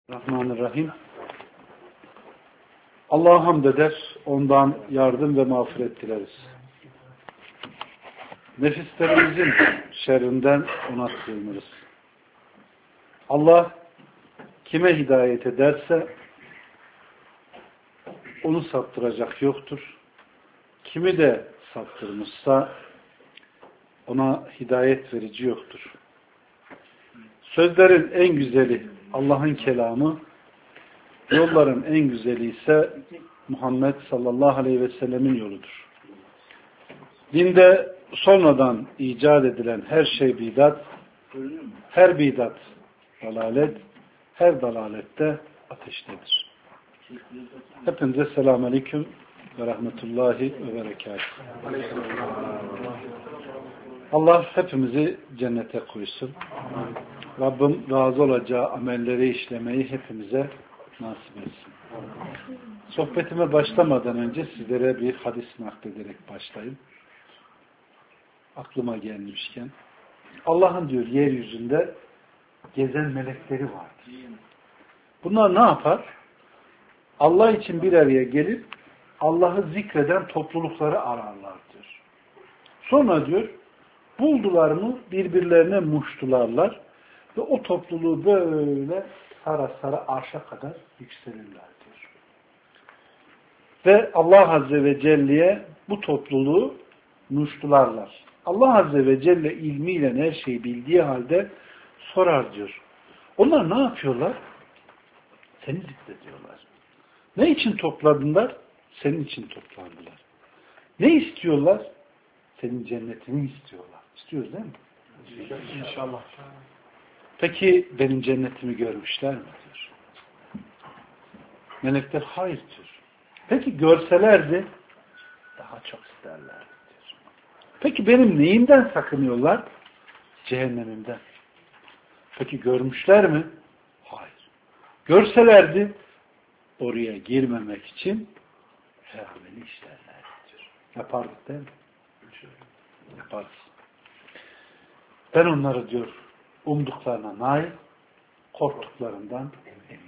Bismillahirrahmanirrahim. Allah'a hamd eder, ondan yardım ve mağfiret dileriz. Nefislerimizin şerrinden ona sığınırız. Allah kime hidayet ederse onu saptıracak yoktur. Kimi de saptırmışsa ona hidayet verici yoktur. Sözlerin en güzeli Allah'ın kelamı, yolların en güzeli ise Muhammed sallallahu aleyhi ve sellemin yoludur. Dinde sonradan icat edilen her şey bidat, her bidat dalalet, her dalalette ateştedir. Hepinize selamun aleyküm ve rahmetullahi ve berekatuhu. Allah hepimizi cennete koysun. Rabbim razı olacağı amelleri işlemeyi hepimize nasip etsin. Sohbetime başlamadan önce sizlere bir hadis naklederek başlayayım. Aklıma gelmişken. Allah'ın diyor yeryüzünde gezen melekleri vardır. Bunlar ne yapar? Allah için bir araya gelip Allah'ı zikreden toplulukları ararlar diyor. Sonra diyor buldular mı birbirlerine muştularlar ve o topluluğu böyle sara sara arşa kadar yükselirler diyor. Ve Allah Azze ve Celle'ye bu topluluğu muştularlar. Allah Azze ve Celle ilmiyle her şeyi bildiği halde sorar diyor. Onlar ne yapıyorlar? Seni zikrediyorlar. Ne için topladılar? Senin için toplandılar. Ne istiyorlar? Senin cennetini istiyorlar. İstiyoruz değil mi? İnşallah. Peki benim cennetimi görmüşler mi diyor. Melekler hayır diyor. Peki görselerdi daha çok isterlerdi diyor. Peki benim neyimden sakınıyorlar? Cehennemimden. Peki görmüşler mi? Hayır. Görselerdi oraya girmemek için her ameli işlerlerdi diyor. Yapardık değil mi? Yaparız. Ben onları diyor umduklarına nail, korktuklarından eminim.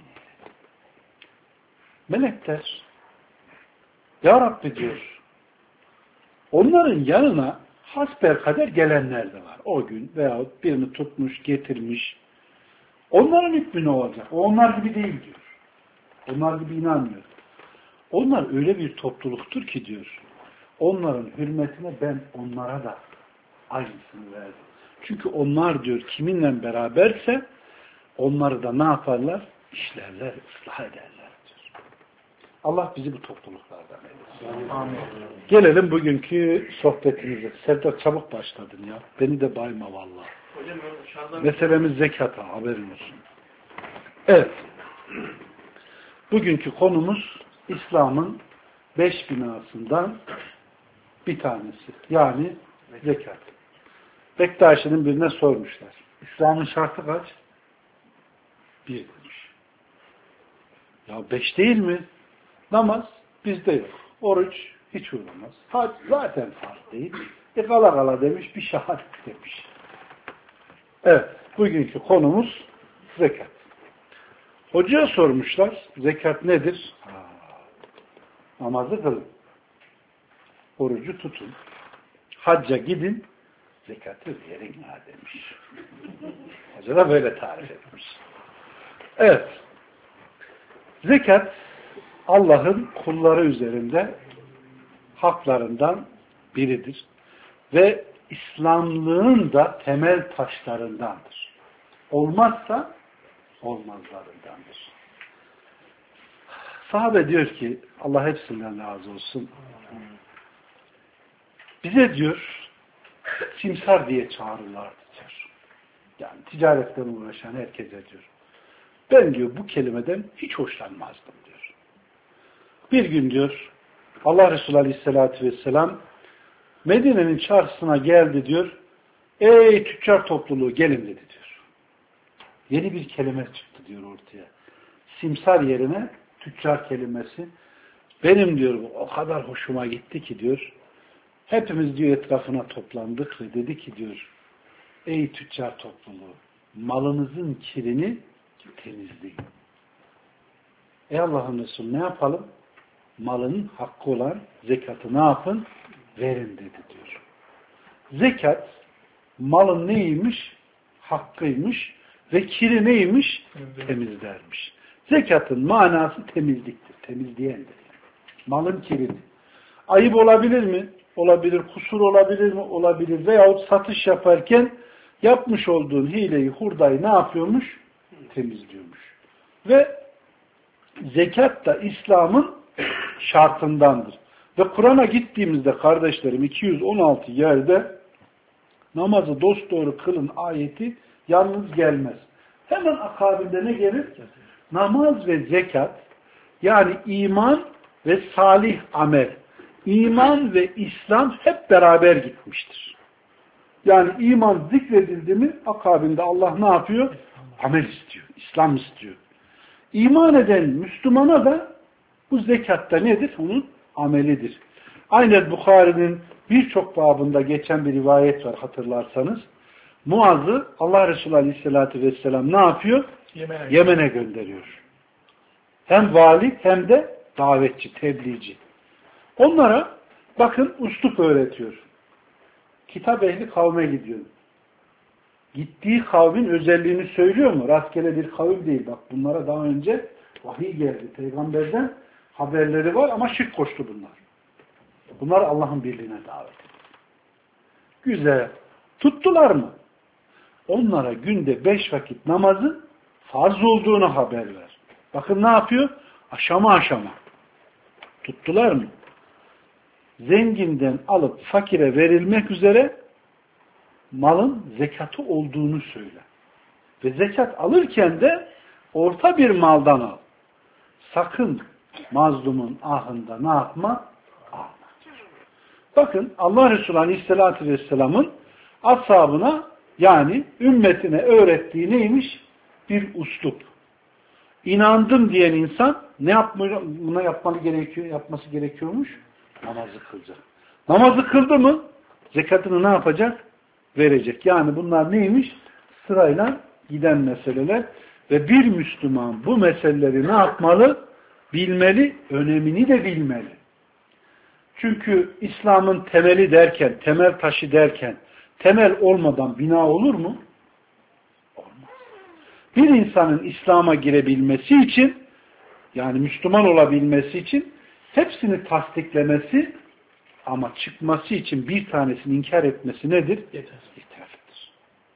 Melekler Ya Rabbi diyor onların yanına hasbelkader gelenler de var. O gün veyahut birini tutmuş, getirmiş. Onların hükmü ne olacak? O onlar gibi değil diyor. Onlar gibi inanmıyor. Onlar öyle bir topluluktur ki diyor. Onların hürmetine ben onlara da aynısını verdim. Çünkü onlar diyor kiminle beraberse onları da ne yaparlar? İşlerler, ıslah ederler diyor. Allah bizi bu topluluklardan eylesin. Amin. Gelelim bugünkü sohbetimize. Serdar çabuk başladın ya. Beni de bayma vallahi. Meselemiz zekata, haberin olsun. Evet. Bugünkü konumuz İslam'ın 5 binasından bir tanesi. Yani zekat. Bektaşi'nin birine sormuşlar. İslam'ın şartı kaç? 1 demiş. Ya 5 değil mi? Namaz bizde yok. Oruç hiç uğramaz. Hac zaten farz değil. Kala kala demiş, bir şehadet demiş. Evet, bugünkü konumuz zekat. Hocaya sormuşlar, zekat nedir? Namazı kılın. Orucu tutun. Hacca gidin. Zekatı verin ha demiş. Hoca da böyle tarif etmiş. Evet. Zekat Allah'ın kulları üzerinde haklarından biridir. Ve İslamlığın da temel taşlarındandır. Olmazsa olmazlarındandır. Sahabe diyor ki Allah hepsinden razı olsun. Bize diyor simsar diye çağırırlardı diyor. Yani ticaretten uğraşan herkese diyor. Ben diyor bu kelimeden hiç hoşlanmazdım diyor. Bir gün diyor Allah Resulü Aleyhisselatü Vesselam Medine'nin çarşısına geldi diyor. Ey tüccar topluluğu gelin dedi diyor. Yeni bir kelime çıktı diyor ortaya. Simsar yerine tüccar kelimesi. Benim diyor o kadar hoşuma gitti ki diyor. Hepimiz diyor etrafına toplandık ve dedi ki diyor ey tüccar topluluğu malınızın kirini temizleyin. Ey Allah'ın Resulü ne yapalım? Malının hakkı olan zekatı ne yapın? Verin dedi diyor. Zekat malın neymiş? Hakkıymış ve kiri neymiş? Temizlermiş. Zekatın manası temizliktir. Temizleyendir. Malın kirini. Ayıp olabilir mi? Olabilir. Kusur olabilir mi? Olabilir. Veyahut satış yaparken yapmış olduğun hileyi, hurdayı ne yapıyormuş? Temizliyormuş. Ve zekat da İslam'ın şartındandır. Ve Kur'an'a gittiğimizde kardeşlerim 216 yerde namazı dosdoğru kılın ayeti yalnız gelmez. Hemen akabinde ne gelir? Namaz ve zekat, yani iman ve salih amel, iman ve İslam hep beraber gitmiştir. Yani iman zikredildi mi akabinde Allah ne yapıyor? Amel istiyor, İslam istiyor. İman eden Müslümana da bu zekatta nedir? Onun amelidir. Aynen Bukhari'nin birçok babında geçen bir rivayet var hatırlarsanız. Muaz'ı Allah Resulü Aleyhisselatü Vesselam ne yapıyor? Yemen'e gönderiyor. Hem vali hem de davetçi, tebliğci. Onlara bakın üslup öğretiyor. Kitap ehli kavme gidiyor. Gittiği kavmin özelliğini söylüyor mu? Rastgele bir kavim değil. Bak bunlara daha önce vahiy geldi. Peygamberden haberleri var ama şirk koştu bunlar. Bunlar Allah'ın birliğine davet ediyor. Güzel. Tuttular mı? Onlara günde 5 vakit namazı farz olduğunu haber ver. Bakın ne yapıyor? Aşama aşama. Tuttular mı? Zenginden alıp fakire verilmek üzere malın zekatı olduğunu söyle. Ve zekat alırken de orta bir maldan al. Sakın mazlumun ahında ne yapma? Alma. Bakın Allah Resulü Aleyhisselatü Vesselam'ın ashabına yani ümmetine öğrettiği neymiş? Bir uslup. İnandım diyen insan ne yapması gerekiyormuş? Namazı kılacak. Namazı kıldı mı? Zekatını ne yapacak? Verecek. Yani bunlar neymiş? Sırayla giden meseleler ve bir Müslüman bu meseleleri ne yapmalı? Bilmeli, önemini de bilmeli. Çünkü İslam'ın temeli derken, temel taşı derken, temel olmadan bina olur mu? Olmaz. Bir insanın İslam'a girebilmesi için, yani Müslüman olabilmesi için hepsini tasdiklemesi ama çıkması için bir tanesini inkar etmesi nedir? Yeterlidir.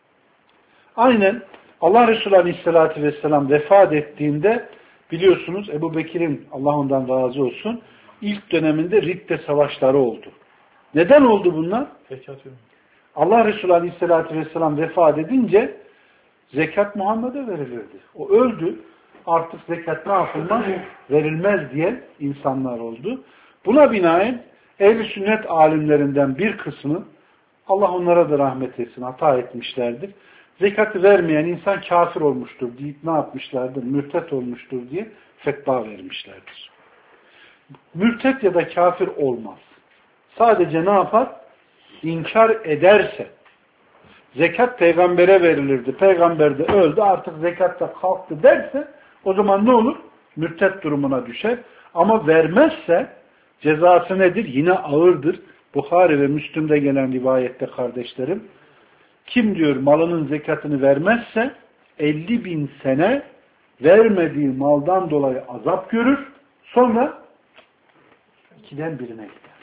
Aynen Allah Resulü Aleyhisselatü Vesselam vefat ettiğinde biliyorsunuz Ebu Bekir'in, Allah ondan razı olsun, ilk döneminde Ridde savaşları oldu. Neden oldu bunlar? Allah Resulü Aleyhisselatü Vesselam vefat edince zekat Muhammed'e verilirdi. O öldü. Artık zekat ne yapılmaz? Verilmez diye insanlar oldu. Buna binaen ehl-i sünnet alimlerinden bir kısmı, Allah onlara da rahmet etsin, hata etmişlerdir. Zekatı vermeyen insan kafir olmuştur deyip ne yapmışlardır? Mürtet olmuştur diye fetva vermişlerdir. Mürtet ya da kafir olmaz. Sadece ne yapar? İnkar ederse, zekat peygambere verilirdi, peygamber de öldü, artık zekat da kalktı derse, o zaman ne olur? Mürtet durumuna düşer. Ama vermezse cezası nedir? Yine ağırdır. Bukhari ve Müslim'de gelen rivayette kardeşlerim, kim diyor malının zekatını vermezse 50.000 sene vermediği maldan dolayı azap görür. Sonra 2'den 1'ine gider.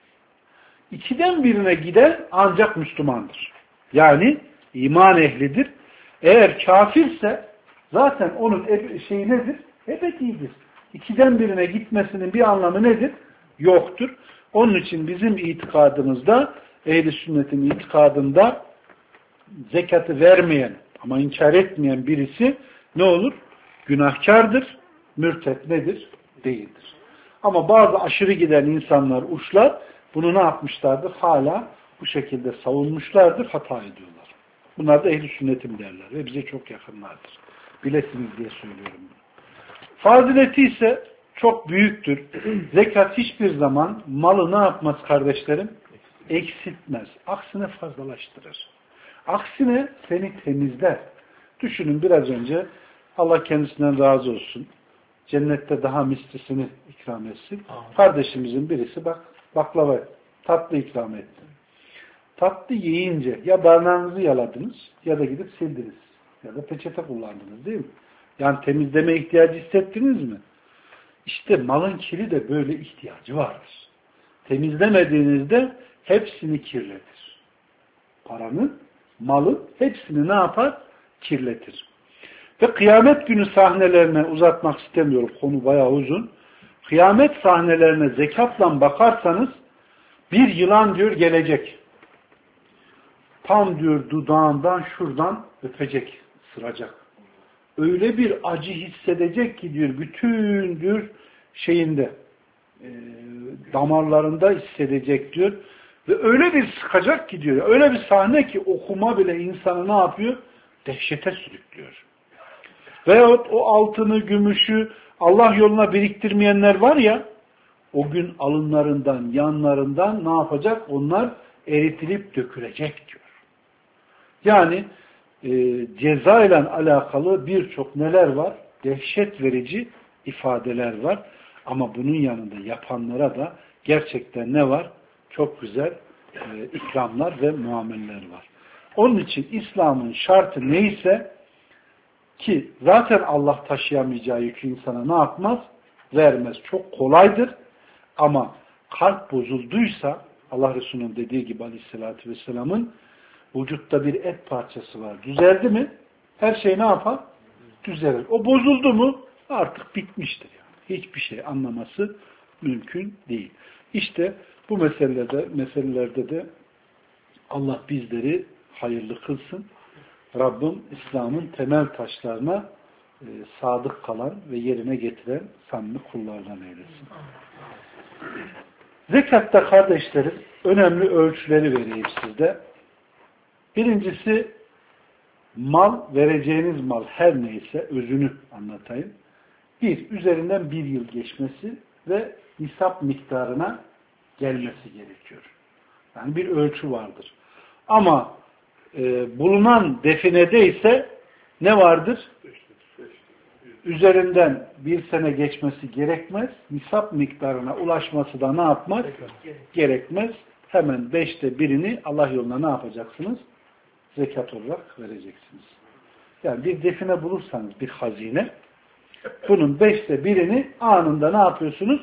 2'den 1'ine giden ancak Müslümandır. Yani iman ehlidir. Eğer kafirse zaten onun şeyi nedir? Ebedidir. 2'den 1'ine gitmesinin bir anlamı nedir? Yoktur. Onun için bizim itikadımızda, ehl-i sünnetin itikadında zekatı vermeyen ama inkar etmeyen birisi ne olur? Günahkardır. Mürtet nedir? Değildir. Ama bazı aşırı giden insanlar, uçlar bunu ne yapmışlardır? Hala bu şekilde savunmuşlardır, hata ediyorlar. Bunlar da ehl-i sünnetim derler ve bize çok yakınlardır. Bilesiniz diye söylüyorum bunu. Fazileti ise çok büyüktür. Zekat hiçbir zaman malı ne yapmaz kardeşlerim? Eksiltmez. Aksine fazlalaştırır. Aksine seni temizler. Düşünün biraz önce Allah kendisinden razı olsun. cennette daha mislisini ikram etsin. Kardeşimizin birisi bak baklava tatlı ikram etti. Tatlı yiyince ya parmağınızı yaladınız ya da gidip sildiniz. Ya da peçete kullandınız değil mi? Yani temizleme ihtiyacı hissettiniz mi? İşte malın kiri de böyle ihtiyacı vardır. Temizlemediğinizde hepsini kirletir. Paranın, malın hepsini ne yapar? Kirletir. Ve kıyamet günü sahnelerine uzatmak istemiyorum. Konu bayağı uzun. Kıyamet sahnelerine zekatla bakarsanız bir yılan diyor gelecek. Tam diyor dudağından şuradan öpecek, ısıracak. Öyle bir acı hissedecek ki diyor bütün diyor şeyinde damarlarında hissedecek diyor. Ve öyle bir sıkacak ki diyor. Öyle bir sahne ki okuma bile insanı ne yapıyor? Dehşete sürüklüyor. Veyahut o altını, gümüşü Allah yoluna biriktirmeyenler var ya, o gün alınlarından, yanlarından ne yapacak? Onlar eritilip dökülecek diyor. Yani ceza ile alakalı birçok neler var? Dehşet verici ifadeler var. Ama bunun yanında yapanlara da gerçekten ne var? Çok güzel ikramlar ve muameleler var. Onun için İslam'ın şartı neyse ki zaten Allah taşıyamayacağı yükü insana ne yapmaz? Vermez. Çok kolaydır. Ama kalp bozulduysa Allah Resulü'nün dediği gibi Aleyhisselatü Vesselam'ın vücutta bir et parçası var. Düzeldi mi? Her şey ne yapar? Düzelir. O bozuldu mu? Artık bitmiştir. Yani. Hiçbir şey anlaması mümkün değil. İşte bu meselelerde de Allah bizleri hayırlı kılsın. Rabbim İslam'ın temel taşlarına sadık kalan ve yerine getiren samimi kullardan eylesin. Zekatta kardeşlerim önemli ölçüleri vereyim sizde. Birincisi mal, vereceğiniz mal her neyse özünü anlatayım. Üzerinden bir yıl geçmesi ve nisap miktarına gelmesi gerekiyor. Yani bir ölçü vardır. Ama bulunan definede ise ne vardır? Üzerinden bir sene geçmesi gerekmez. Nisap miktarına ulaşması da ne yapmaz? Gerekmez. Hemen 1/5'ini Allah yoluna ne yapacaksınız? Zekat olarak vereceksiniz. Yani bir define bulursanız bir hazine, bunun 1/5'ini anında ne yapıyorsunuz?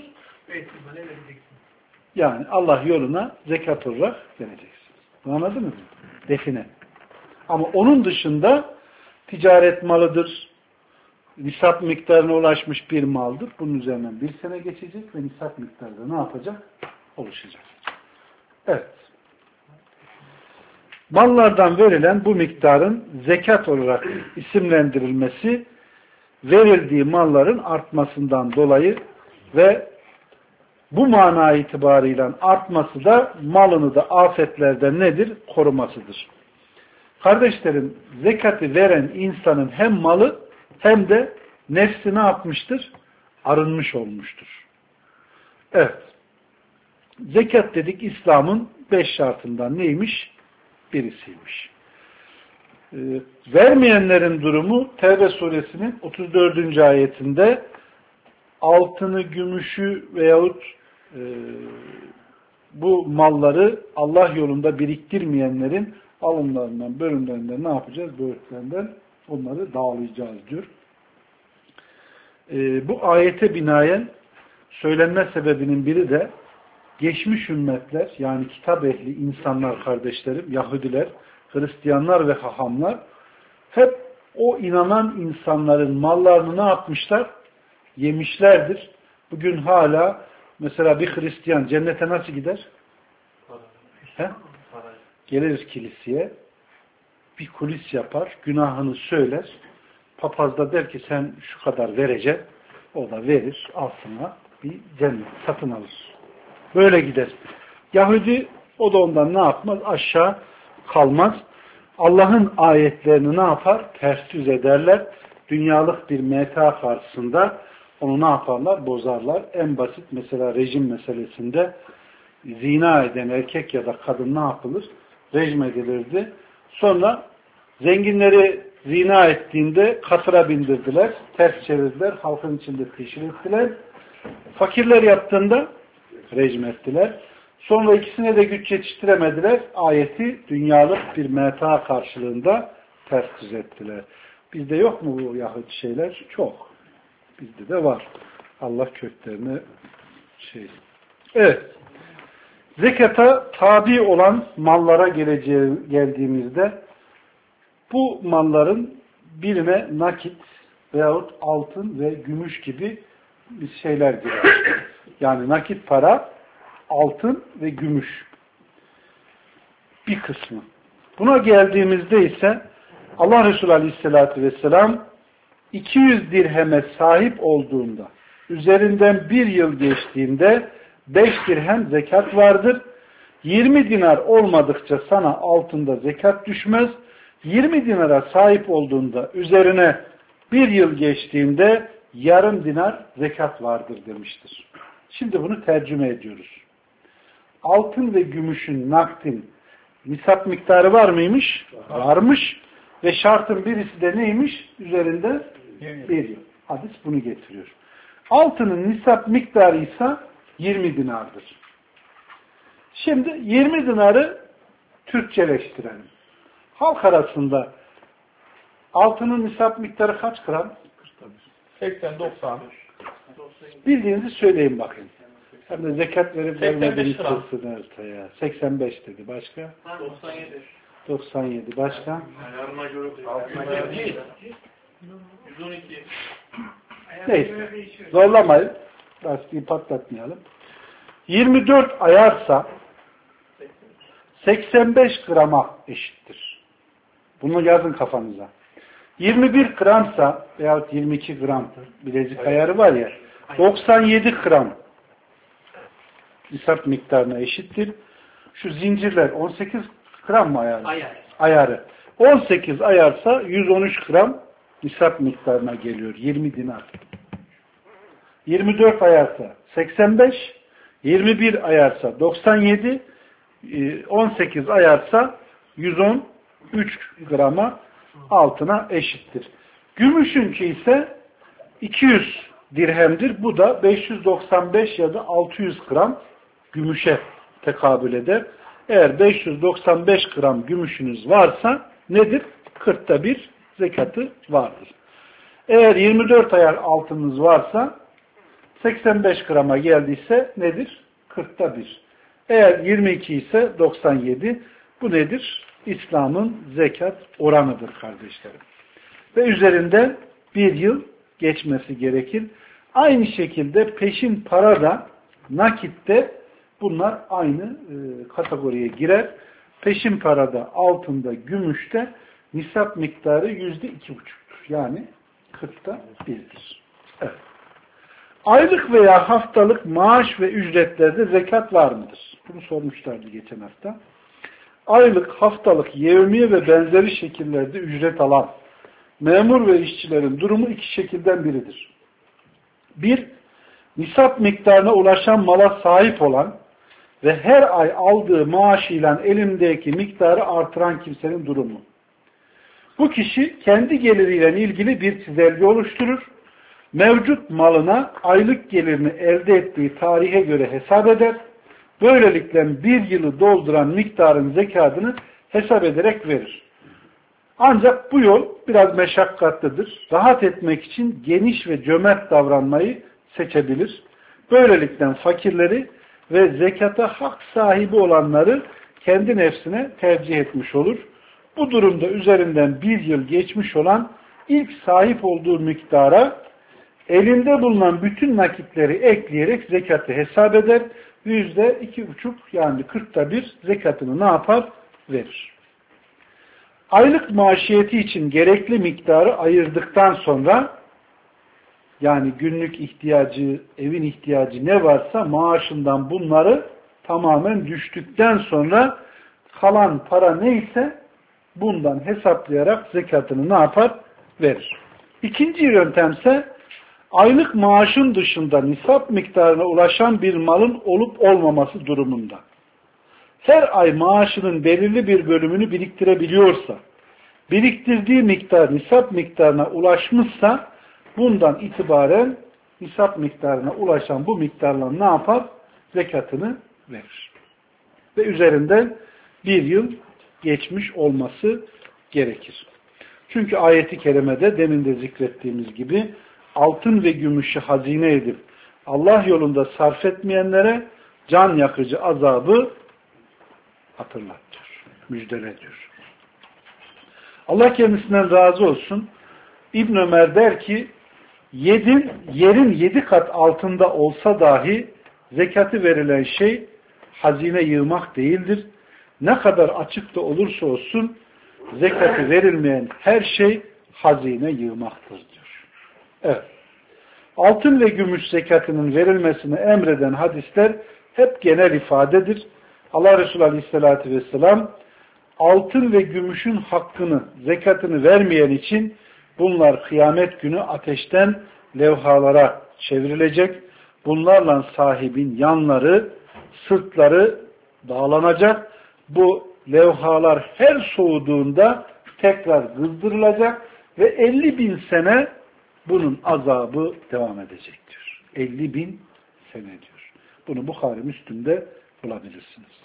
Yani Allah yoluna zekat olarak vereceksiniz. Anladınız mı? Define. Ama onun dışında ticaret malıdır, nisap miktarına ulaşmış bir maldır. Bunun üzerinden bir sene geçecek ve nisap miktarı da ne yapacak? Oluşacak. Evet. Mallardan verilen bu miktarın zekat olarak isimlendirilmesi verildiği malların artmasından dolayı ve bu mana itibarıyla artması da malını da afetlerden nedir? Korumasıdır. Kardeşlerim, zekatı veren insanın hem malı hem de nefsi ne yapmıştır? Arınmış olmuştur. Evet. Zekat dedik İslam'ın 5 şartından neymiş? Birisiymiş. Vermeyenlerin durumu Tevbe suresinin 34. ayetinde altını, gümüşü veyahut bu malları Allah yolunda biriktirmeyenlerin alımlarından, bölümlerinden ne yapacağız? Bölümlerinden onları dağılayacağız diyor. Bu ayete binaen söylenme sebebinin biri de geçmiş ümmetler, yani kitap ehli insanlar kardeşlerim, Yahudiler, Hristiyanlar ve hahamlar hep o inanan insanların mallarını ne yapmışlar? Yemişlerdir. Bugün hala mesela bir Hristiyan cennete nasıl gider? He? Gelir kiliseye, bir kulis yapar, günahını söyler, papaz da der ki sen şu kadar vereceksin, o da verir, altına bir cennet satın alır. Böyle gider. Yahudi o da ondan ne yapmaz? Aşağı kalmaz. Allah'ın ayetlerini ne yapar? Ters yüz ederler. Dünyalık bir meta karşısında onu ne yaparlar? Bozarlar. En basit mesela rejim meselesinde zina eden erkek ya da kadın ne yapılır? Rejim edilirdi. Sonra zenginleri zina ettiğinde katıra bindirdiler, ters çevirdiler, halkın içinde teşhir ettiler. Fakirler yaptığında rejim ettiler. Sonra ikisine de güç yetiştiremediler. Ayeti dünyalık bir meta karşılığında ters düz ettiler. Bizde yok mu bu Yahudi şeyler? Çok. Bizde de var. Allah köklerini Evet. Zekata tabi olan mallara geldiğimizde bu malların birine nakit veyahut altın ve gümüş gibi şeyler girer. Yani nakit para, altın ve gümüş bir kısmı. Buna geldiğimizde ise Allah Resulü Aleyhisselatü Vesselam 200 dirheme sahip olduğunda, üzerinden bir yıl geçtiğinde 5 dirhem zekat vardır. 20 dinar olmadıkça sana altında zekat düşmez. 20 dinara sahip olduğunda üzerine bir yıl geçtiğinde yarım dinar zekat vardır demiştir. Şimdi bunu tercüme ediyoruz. Altın ve gümüşün, nakdin nisap miktarı var mıymış? Varmış. Ve şartın birisi de neymiş? Üzerinde bir yıl. Hadis bunu getiriyor. Altının nisap miktarı ise 20 dinardır. Şimdi 20 dinarı Türkçeleştirelim. Halk arasında altının nisap miktarı kaç gram? 80-90. Bildiğinizi söyleyin bakın. Hem de zekat verip vermediğiniz kılsın ortaya. 85 dedi. Başka? 97. 97. Başka? Ayarına göre 112. Neyse. Zorlamayın. Lastiği patlatmayalım. 24 ayarsa 85 grama eşittir. Bunu yazın kafanıza. 21 gramsa veyahut 22 gram bilezik ayarı var ya 97 gram nisap miktarına eşittir. Şu zincirler 18 gram mı ayarı? Ayarı. 18 ayarsa 113 gram nisap miktarına geliyor. 20 dinar. 24 ayarsa 85, 21 ayarsa 97, 18 ayarsa 113 grama altına eşittir. Gümüşünki ise 200 dirhemdir. Bu da 595 ya da 600 gram gümüşe tekabül eder. Eğer 595 gram gümüşünüz varsa nedir? 40'ta bir zekatı vardır. Eğer 24 ayar altınız varsa 85 grama geldiyse nedir? 40'ta bir. Eğer 22 ise 97. Bu nedir? İslam'ın zekat oranıdır kardeşlerim. Ve üzerinde bir yıl geçmesi gerekir. Aynı şekilde peşin para da nakitte bunlar aynı kategoriye girer. Peşin parada, altında, gümüşte nisap miktarı %2,5'tur. Yani 40'ta birdir. Evet. Aylık veya haftalık maaş ve ücretlerde zekat var mıdır? Bunu sormuşlardı geçen hafta. Aylık, haftalık, yevmiye ve benzeri şekillerde ücret alan memur ve işçilerin durumu iki şekilden biridir. Bir, nisap miktarına ulaşan mala sahip olan ve her ay aldığı maaşıyla elindeki miktarı artıran kimsenin durumu. Bu kişi kendi geliriyle ilgili bir çizelge oluşturur. Mevcut malına aylık gelirini elde ettiği tarihe göre hesap eder. Böylelikle bir yılı dolduran miktarın zekatını hesap ederek verir. Ancak bu yol biraz meşakkatlidir. Rahat etmek için geniş ve cömert davranmayı seçebilir. Böylelikle fakirleri ve zekata hak sahibi olanları kendi nefsine tercih etmiş olur. Bu durumda üzerinden bir yıl geçmiş olan ilk sahip olduğu miktara elinde bulunan bütün nakitleri ekleyerek zekatı hesap eder. %2,5 yani 40'ta bir zekatını ne yapar? Verir. Aylık maişiyeti için gerekli miktarı ayırdıktan sonra yani günlük ihtiyacı, evin ihtiyacı ne varsa maaşından bunları tamamen düştükten sonra kalan para neyse bundan hesaplayarak zekatını ne yapar? Verir. İkinci yöntemse aylık maaşın dışında nisap miktarına ulaşan bir malın olup olmaması durumunda. Her ay maaşının belirli bir bölümünü biriktirebiliyorsa biriktirdiği miktar nisap miktarına ulaşmışsa bundan itibaren nisap miktarına ulaşan bu miktarla ne yapar? Zekatını verir. Ve üzerinden bir yıl geçmiş olması gerekir. Çünkü ayeti kerimede demin de zikrettiğimiz gibi altın ve gümüşü hazine edip Allah yolunda sarf etmeyenlere can yakıcı azabı hatırlatıyor, müjdele diyor. Allah kendisinden razı olsun. İbn Ömer der ki yerin 7 kat altında olsa dahi zekatı verilen şey hazine yığmak değildir. Ne kadar açık da olursa olsun zekatı verilmeyen her şey hazine yığmaktır diyor. Evet. Altın ve gümüş zekatının verilmesini emreden hadisler hep genel ifadedir. Allah Resulü Aleyhisselatü Vesselam altın ve gümüşün hakkını, zekatını vermeyen için bunlar kıyamet günü ateşten levhalara çevrilecek. Bunlarla sahibin yanları, sırtları dağlanacak. Bu levhalar her soğuduğunda tekrar kızdırılacak ve 50.000 sene bunun azabı devam edecektir. 50.000 sene diyor. Bunu Bukhari Müslim'de bulabilirsiniz.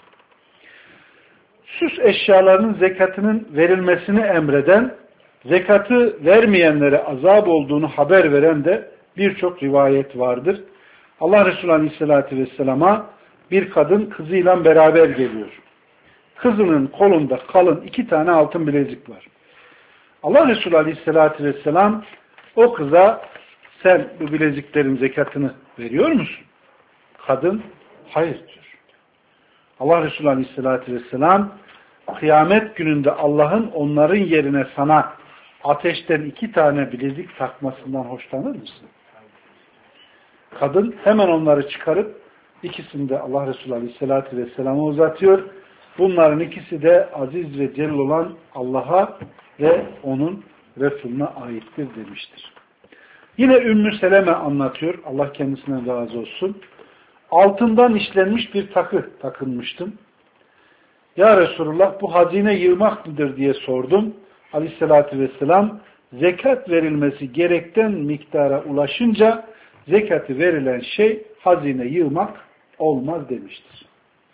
Süs eşyalarının zekatının verilmesini emreden, zekatı vermeyenlere azap olduğunu haber veren de birçok rivayet vardır. Allah Resulü Aleyhisselatü Vesselam'a bir kadın kızıyla beraber geliyor. Kızının kolunda kalın 2 tane altın bilezik var. Allah Resulü Aleyhisselatü Vesselam o kıza sen bu bileziklerin zekatını veriyor musun? Kadın hayır diyor. Allah Resulü Aleyhisselatü Vesselam kıyamet gününde Allah'ın onların yerine sana ateşten 2 tane bilezik takmasından hoşlanır mısın? Kadın hemen onları çıkarıp ikisini de Allah Resulü Aleyhisselatü Vesselam'a uzatıyor. Bunların ikisi de aziz ve celil olan Allah'a ve onun Resulüne aittir demiştir. Yine Ümmü Seleme anlatıyor. Allah kendisinden razı olsun. Altından işlenmiş bir takı takınmıştım. Ya Resulullah bu hazine yığmak mıdır diye sordum. Aleyhissalatü vesselam zekat verilmesi gerekten miktara ulaşınca zekatı verilen şey hazine yığmak olmaz demiştir.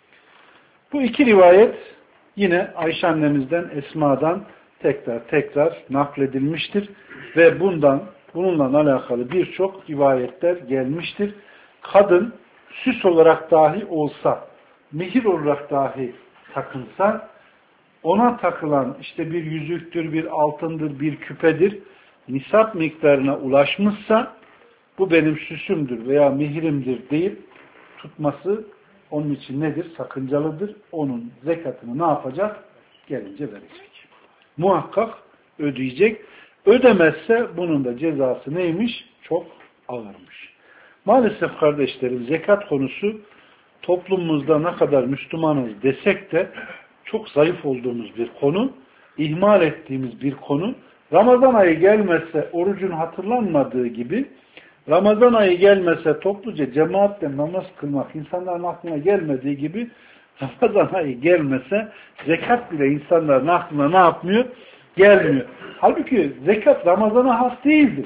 Bu 2 rivayet yine Ayşe annemizden, Esma'dan tekrar nakledilmiştir ve bununla alakalı birçok rivayetler gelmiştir. Kadın süs olarak dahi olsa, mihir olarak dahi takınsa, ona takılan işte bir yüzüktür, bir altındır, bir küpedir, nisap miktarına ulaşmışsa bu benim süsümdür veya mihrimdir deyip tutması onun için nedir? Sakıncalıdır. Onun zekatını ne yapacak? Gelince verecek. Muhakkak ödeyecek. Ödemezse bunun da cezası neymiş? Çok ağırmış. Maalesef kardeşlerim zekat konusu toplumumuzda ne kadar Müslümanız desek de çok zayıf olduğumuz bir konu, ihmal ettiğimiz bir konu. Ramazan ayı gelmezse orucun hatırlanmadığı gibi Ramazan ayı gelmese topluca cemaatle namaz kılmak insanların aklına gelmediği gibi Ramazan ayı gelmese zekat bile insanların aklına ne yapmıyor? Gelmiyor. Halbuki zekat Ramazan'a has değildir.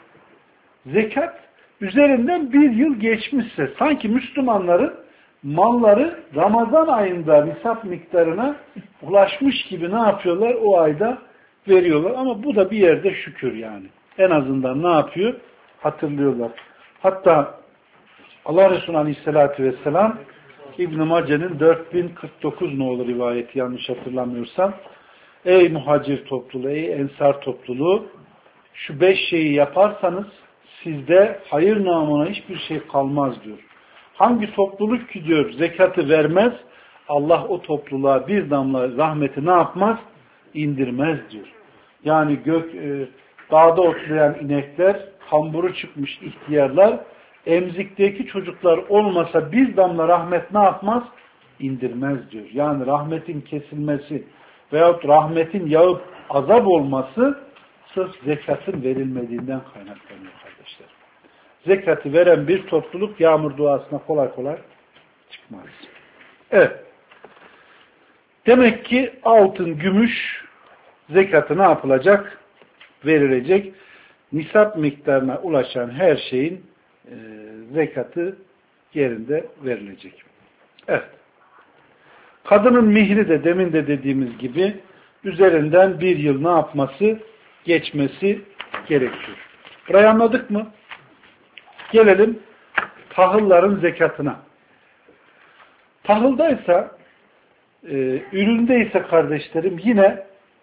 Zekat üzerinden bir yıl geçmişse sanki Müslümanların malları Ramazan ayında nisap miktarına ulaşmış gibi ne yapıyorlar? O ayda veriyorlar. Ama bu da bir yerde şükür yani. En azından ne yapıyor? Hatırlıyorlar. Hatta Allah Resulü Aleyhisselatü Vesselam İbn-i Mace'nin 4049 nolu rivayeti yanlış hatırlamıyorsam ey muhacir topluluğu, ey ensar topluluğu şu 5 şeyi yaparsanız sizde hayır namına hiçbir şey kalmaz diyor. Hangi topluluk ki diyor zekatı vermez Allah o topluluğa bir damla rahmeti ne yapmaz? İndirmez diyor. Yani dağda otlayan inekler, kamburu çıkmış ihtiyarlar, emzikteki çocuklar olmasa bir damla rahmet ne yapmaz? İndirmez diyor. Yani rahmetin kesilmesi veyahut rahmetin yağıp azap olması sırf zekatın verilmediğinden kaynaklanıyor kardeşler. Zekatı veren bir topluluk yağmur duasına kolay kolay çıkmaz. Evet. Demek ki altın, gümüş zekatı ne yapılacak? Verilecek. Nisap miktarına ulaşan her şeyin zekatı yerinde verilecek. Evet. Kadının mihri de demin de dediğimiz gibi üzerinden bir yıl ne yapması? Geçmesi gerekiyor. Burayı anladık mı? Gelelim tahılların zekatına. Tahıldaysa üründeyse kardeşlerim yine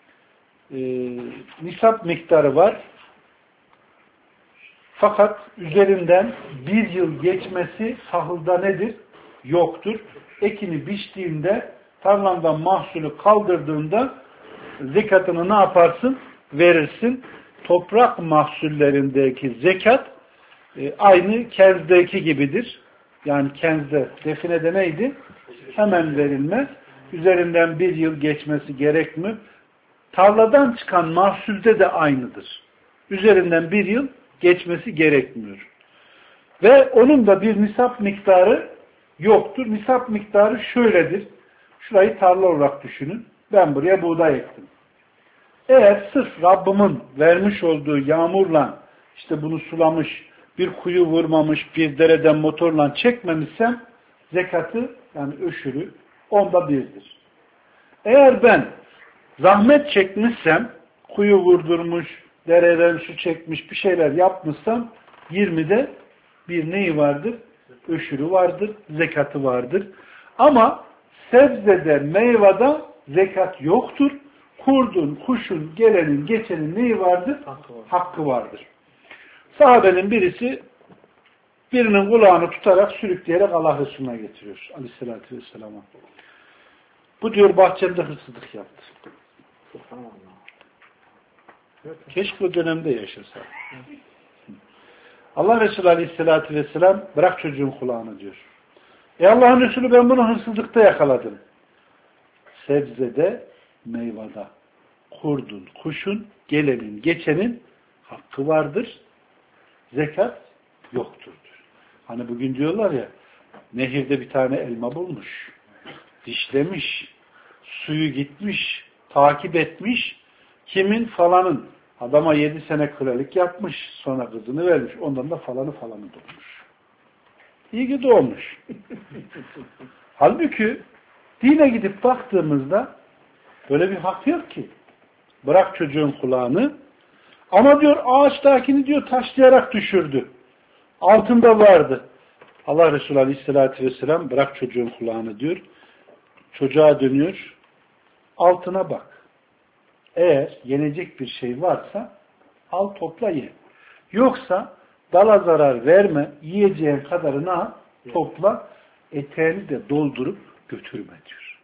nisap miktarı var. Fakat üzerinden bir yıl geçmesi tahılda nedir? Yoktur. Ekini biçtiğinde tarlandan mahsulü kaldırdığında zekatını ne yaparsın? Verirsin. Toprak mahsullerindeki zekat aynı kenzdeki gibidir. Yani kenzde, definede neydi? Hemen verilmez. Üzerinden bir yıl geçmesi gerekmiyor. Tarladan çıkan mahsulde de aynıdır. Üzerinden bir yıl geçmesi gerekmiyor. Ve onun da bir nisap miktarı yoktur. Nisap miktarı şöyledir. Şurayı tarla olarak düşünün. Ben buraya buğday ektim. Eğer sırf Rabbimin vermiş olduğu yağmurla işte bunu sulamış, bir kuyu vurmamış, bir dereden motorla çekmemişsem zekatı yani öşürü 1/10'dir. Eğer ben zahmet çekmişsem, kuyu vurdurmuş, dereden su çekmiş bir şeyler yapmışsam 20'de bir neyi vardır? Öşürü vardır, zekatı vardır. Ama sebzede, meyvede zekat yoktur. Kurdun, kuşun, gelenin, geçenin neyi vardır? Hakkı vardır. Sahabenin birisi birinin kulağını tutarak sürükleyerek Allah Resulü'ne getiriyor. Aleyhissalatü vesselam'a. Bu diyor bahçemde hırsızlık yaptı. Keşke o dönemde yaşasa. Allah Resulü Aleyhisselatü vesselam bırak çocuğun kulağını diyor. Allah'ın Resulü ben bunu hırsızlıkta yakaladım. Sebzede, meyvada, kurdun, kuşun, gelenin, geçenin hakkı vardır. Zekat yoktur. Hani bugün diyorlar ya, nehirde bir tane elma bulmuş, dişlemiş, suyu gitmiş, takip etmiş, kimin falanın, adama 7 sene kölelik yapmış, sonra kızını vermiş, ondan da falanı doğmuş. İyi ki doğmuş. Halbuki dine gidip baktığımızda böyle bir hak yok ki. Bırak çocuğun kulağını, ama diyor ağaçtakini diyor taşlayarak düşürdü. Altında vardı. Allah Resulü Aleyhisselatü Vesselam bırak çocuğun kulağını diyor. Çocuğa dönüyor. Altına bak. Eğer yenecek bir şey varsa al topla ye. Yoksa dala zarar verme. Yiyeceğin kadarını al topla. Eteğini de doldurup götürme diyor.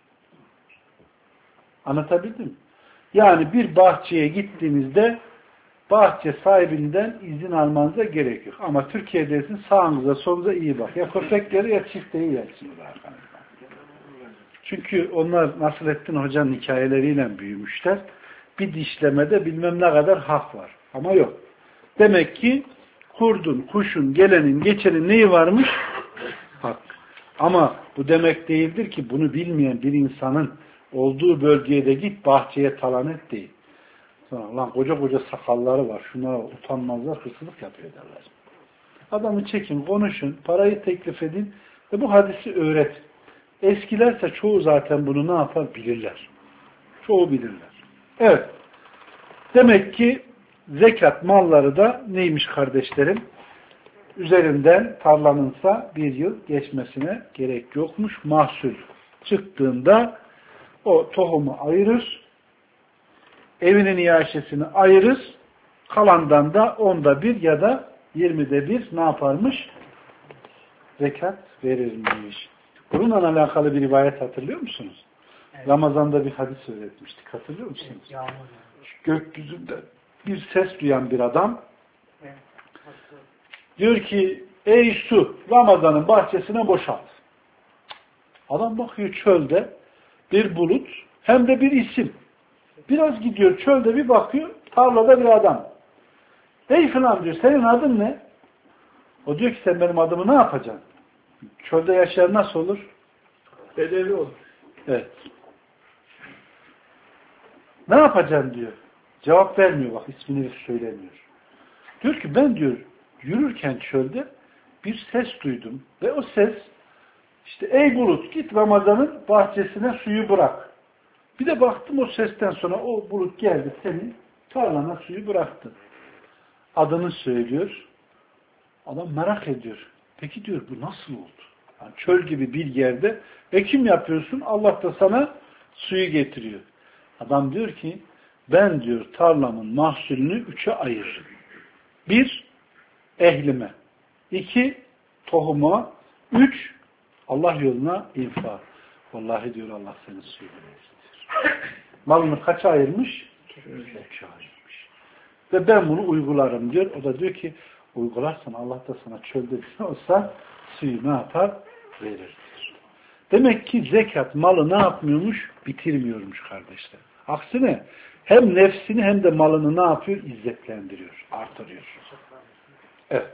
Anlatabildim mi? Yani bir bahçeye gittiğinizde bahçe sahibinden izin almanıza gerek yok. Ama Türkiye'desin sağınıza solunuza iyi bak. Ya köpekleri ya çifteyi yersiniz arkanızdan. Çünkü onlar Nasrettin Hoca'nın hikayeleriyle büyümüşler. Bir dişlemede bilmem ne kadar hak var. Ama yok. Demek ki kurdun, kuşun, gelenin, geçenin neyi varmış? Hak. Ama bu demek değildir ki bunu bilmeyen bir insanın olduğu bölgeye de git bahçeye talan et değil. Sonra lan koca sakalları var. Şunlara utanmazlar, hırsızlık yapıyor derler. Adamı çekin, konuşun, parayı teklif edin ve bu hadisi öğret. Eskilerse çoğu zaten bunu ne yapar? Bilirler. Çoğu bilirler. Evet. Demek ki zekat malları da neymiş kardeşlerim? Üzerinden tarlanınsa bir yıl geçmesine gerek yokmuş. Mahsul çıktığında o tohumu ayırır, evinin iaşesini ayırır, kalandan da 1/10 ya da 1/20 ne yaparmış? Zekat verilmiş. Bununla alakalı bir rivayet hatırlıyor musunuz? Evet. Ramazan'da bir hadis öğretmiştik. Hatırlıyor musunuz? Evet, gökyüzünde bir ses duyan bir adam diyor ki ey su Ramazan'ın bahçesine boşalt. Adam bakıyor çölde bir bulut hem de bir isim. Biraz gidiyor çölde bir bakıyor tarlada bir adam. Ey falan diyor senin adın ne? O diyor ki sen benim adımı ne yapacaksın? Çölde yaşayan nasıl olur? Bedevi olur. Evet. Ne yapacaksın diyor. Cevap vermiyor, bak ismini söylemiyor. Diyor ki ben diyor yürürken çölde bir ses duydum ve o ses işte ey bulut git Ramazan'ın bahçesine suyu bırak. Bir de baktım o sesten sonra o bulut geldi senin tarlana suyu bıraktı. Adını söylüyor. Adam merak ediyor. Peki diyor bu nasıl oldu? Yani çöl gibi bir yerde ekim yapıyorsun, Allah da sana suyu getiriyor. Adam diyor ki ben diyor tarlamın mahsulünü 3'e ayırırım. 1 ehlime, 2 tohuma, 3 Allah yoluna infak. Vallahi diyor Allah senin suyunu istiyor. Malını kaça ayırmış? 3'e ayırmış. Ve ben bunu uygularım diyor. O da diyor ki uygularsan Allah da sana çölde bir olsa suyu ne yapar? Verir diyor. Demek ki zekat malı ne yapmıyormuş? Bitirmiyormuş kardeşler. Aksine hem nefsini hem de malını ne yapıyor? İzzetlendiriyor, artırıyor. Evet.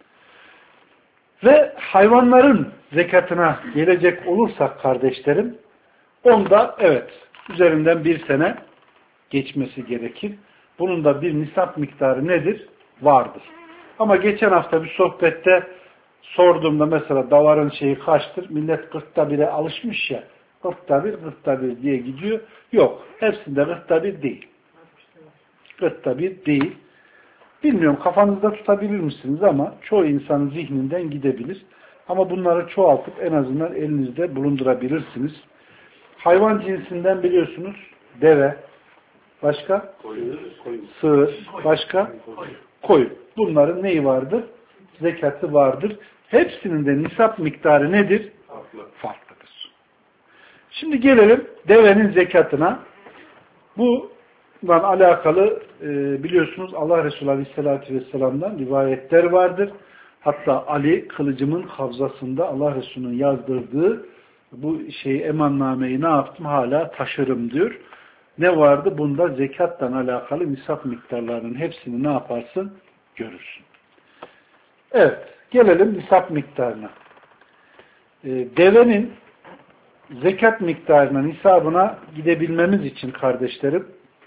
Ve hayvanların zekatına gelecek olursak kardeşlerim, onda evet üzerinden 1 sene geçmesi gerekir. Bunun da bir nisap miktarı nedir? Vardır. Ama geçen hafta bir sohbette sorduğumda mesela davarın şeyi kaçtır? Millet 40'ta 1'e alışmış ya. 40'ta 1, 40'ta 1 diye gidiyor. Yok. Hepsinde 40'ta 1 değil. 40'ta 1 değil. Bilmiyorum kafanızda tutabilir misiniz ama çoğu insanın zihninden gidebilir. Ama bunları çoğaltıp en azından elinizde bulundurabilirsiniz. Hayvan cinsinden biliyorsunuz deve, başka? Sığır, başka? Koyun. Bunların neyi vardır? Zekatı vardır. Hepsinin de nisap miktarı nedir? Farklıdır. Şimdi gelelim devenin zekatına. Bununla alakalı biliyorsunuz Allah Resulü Aleyhisselatü Vesselam'dan rivayetler vardır. Hatta Ali kılıcımın havzasında Allah Resulü'nün yazdırdığı bu emannameyi ne yaptım? Hala taşırım diyor. Ne vardı? Bunda zekatla alakalı nisap miktarlarının hepsini ne yaparsın? Görürsün. Evet. Gelelim nisap miktarına. Devenin zekat miktarına, nisabına gidebilmemiz için kardeşlerim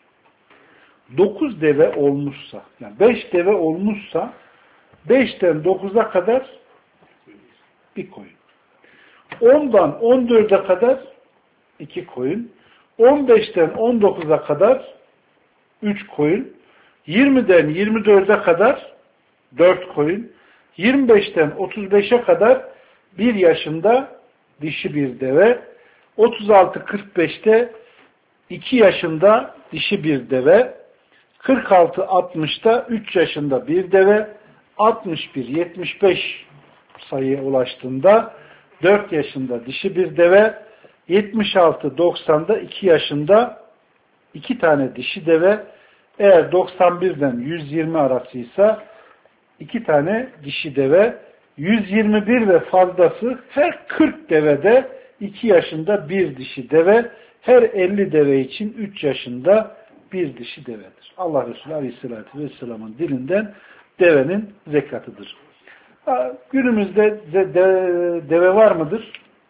9 deve olmuşsa, yani 5 deve olmuşsa 5'ten 9'a kadar bir koyun. 10'dan 14'e kadar 2 koyun. 15'ten 19'a kadar 3 koyun. 20'den 24'e kadar 4 koyun. 25'ten 35'e kadar 1 yaşında dişi bir deve. 36-45'te 2 yaşında dişi bir deve. 46-60'da 3 yaşında bir deve. 61-75 sayıya ulaştığında 4 yaşında dişi bir deve. 76-90'da 2 yaşında 2 tane dişi deve. Eğer 91'den 120 arasıysa 2 tane dişi deve. 121 ve fazlası her 40 devede 2 yaşında bir dişi deve. Her 50 deve için 3 yaşında bir dişi devedir. Allah Resulü Aleyhisselatü Vesselam'ın dilinden devenin zekatıdır. Günümüzde deve var mıdır?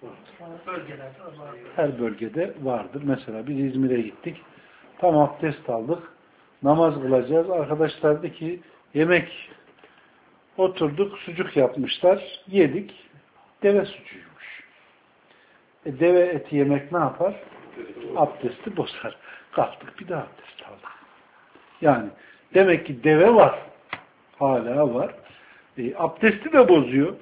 Her bölgede vardır. Mesela biz İzmir'e gittik. Tam abdest aldık. Namaz kılacağız. Arkadaşlar dedi ki yemek oturduk. Sucuk yapmışlar. Yedik. Deve sucuğuymuş. Deve eti yemek ne yapar? Abdesti bozar. Kalktık bir daha abdest aldık. Yani demek ki deve var. Hala var. Abdesti de bozuyor.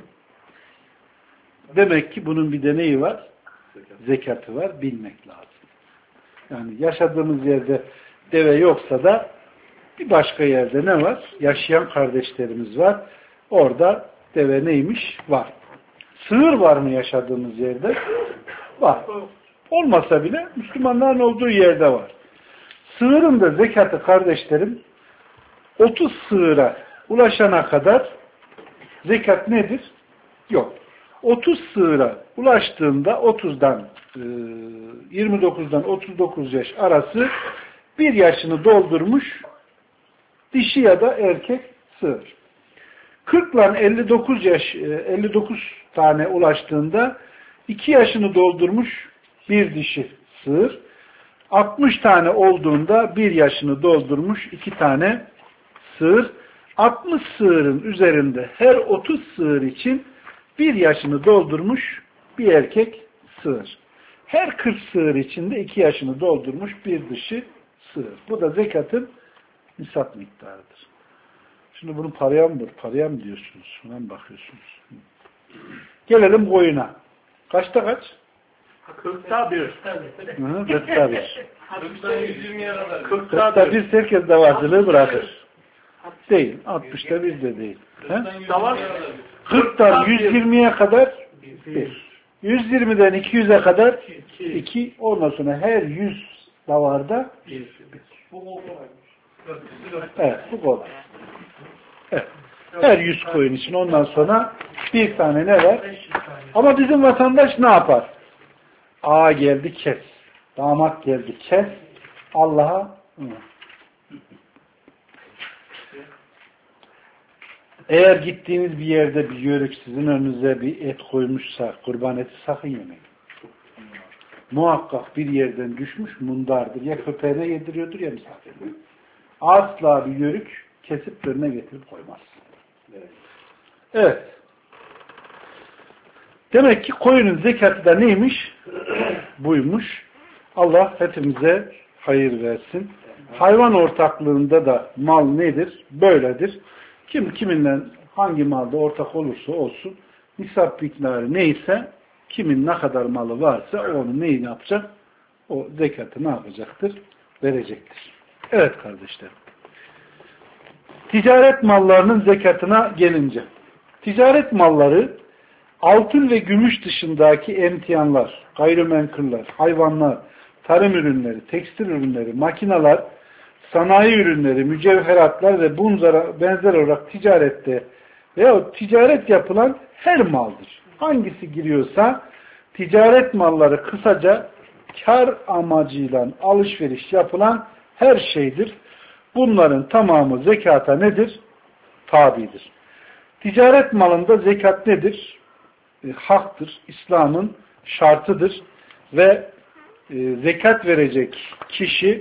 Demek ki bunun bir deneyi var. Zekatı var. Bilmek lazım. Yani yaşadığımız yerde deve yoksa da bir başka yerde ne var? Yaşayan kardeşlerimiz var. Orada deve neymiş? Var. Sığır var mı yaşadığımız yerde? Var. Olmasa bile Müslümanların olduğu yerde var. Sığırın da zekatı kardeşlerim 30 sığıra ulaşana kadar zekat nedir? Yok. 30 sığıra ulaştığında 30'dan 29'dan 39 yaş arası 1 yaşını doldurmuş dişi ya da erkek sığır. 40 ile 59 tane ulaştığında 2 yaşını doldurmuş bir dişi sığır. 60 tane olduğunda 1 yaşını doldurmuş 2 tane sığır. 60 sığırın üzerinde her 30 sığır için 1 yaşını doldurmuş bir erkek sığır. Her 40 sığır için de 2 yaşını doldurmuş bir dişi sığır. Bu da zekatın nisap miktarıdır. Şimdi bunu paraya mı diyorsunuz? Şuna mı bakıyorsunuz? Gelelim koyuna. Kaçta kaç? 40'ta 1. 40'ta 1. 40'ta 120'ye kadar. 40'ta 1 herkes davacılığı bırakır. Değil. 60'ta 1 de değil. 40'tan 120'ye kadar 1. 120'den 200'e kadar 2. Ondan sonra her 100 davarda 1. Evet, bu kolay. Evet. Her 100 koyun için ondan sonra bir tane ne var? Ama bizim vatandaş ne yapar? Ağa geldi kes. Damat geldi kes. Allah'a eğer gittiğiniz bir yerde bir yörük sizin önünüze bir et koymuşsa kurban eti sakın yemeyin. Muhakkak bir yerden düşmüş mundardır. Ya köpeğine yediriyordur ya misafirine. Asla bir yörük kesip önüne getirip koymaz. Evet. Demek ki koyunun zekatı da neymiş? Buymuş. Allah hepimize hayır versin. Hayvan ortaklığında da mal nedir? Böyledir. Kim kiminle hangi malda ortak olursa olsun nisap miktarı neyse kimin ne kadar malı varsa onun neyi yapacak? O zekatı ne yapacaktır? Verecektir. Evet kardeşlerim. Ticaret mallarının zekatına gelince. Ticaret malları altın ve gümüş dışındaki emtianlar, gayrimenkuller, hayvanlar, tarım ürünleri, tekstil ürünleri, makineler, sanayi ürünleri, mücevheratlar ve bunlara benzer olarak ticarette veya ticaret yapılan her maldır. Hangisi giriyorsa ticaret malları kısaca kar amacıyla alışveriş yapılan her şeydir. Bunların tamamı zekata nedir? Tabidir. Ticaret malında zekat nedir? Haktır. İslam'ın şartıdır. Ve zekat verecek kişi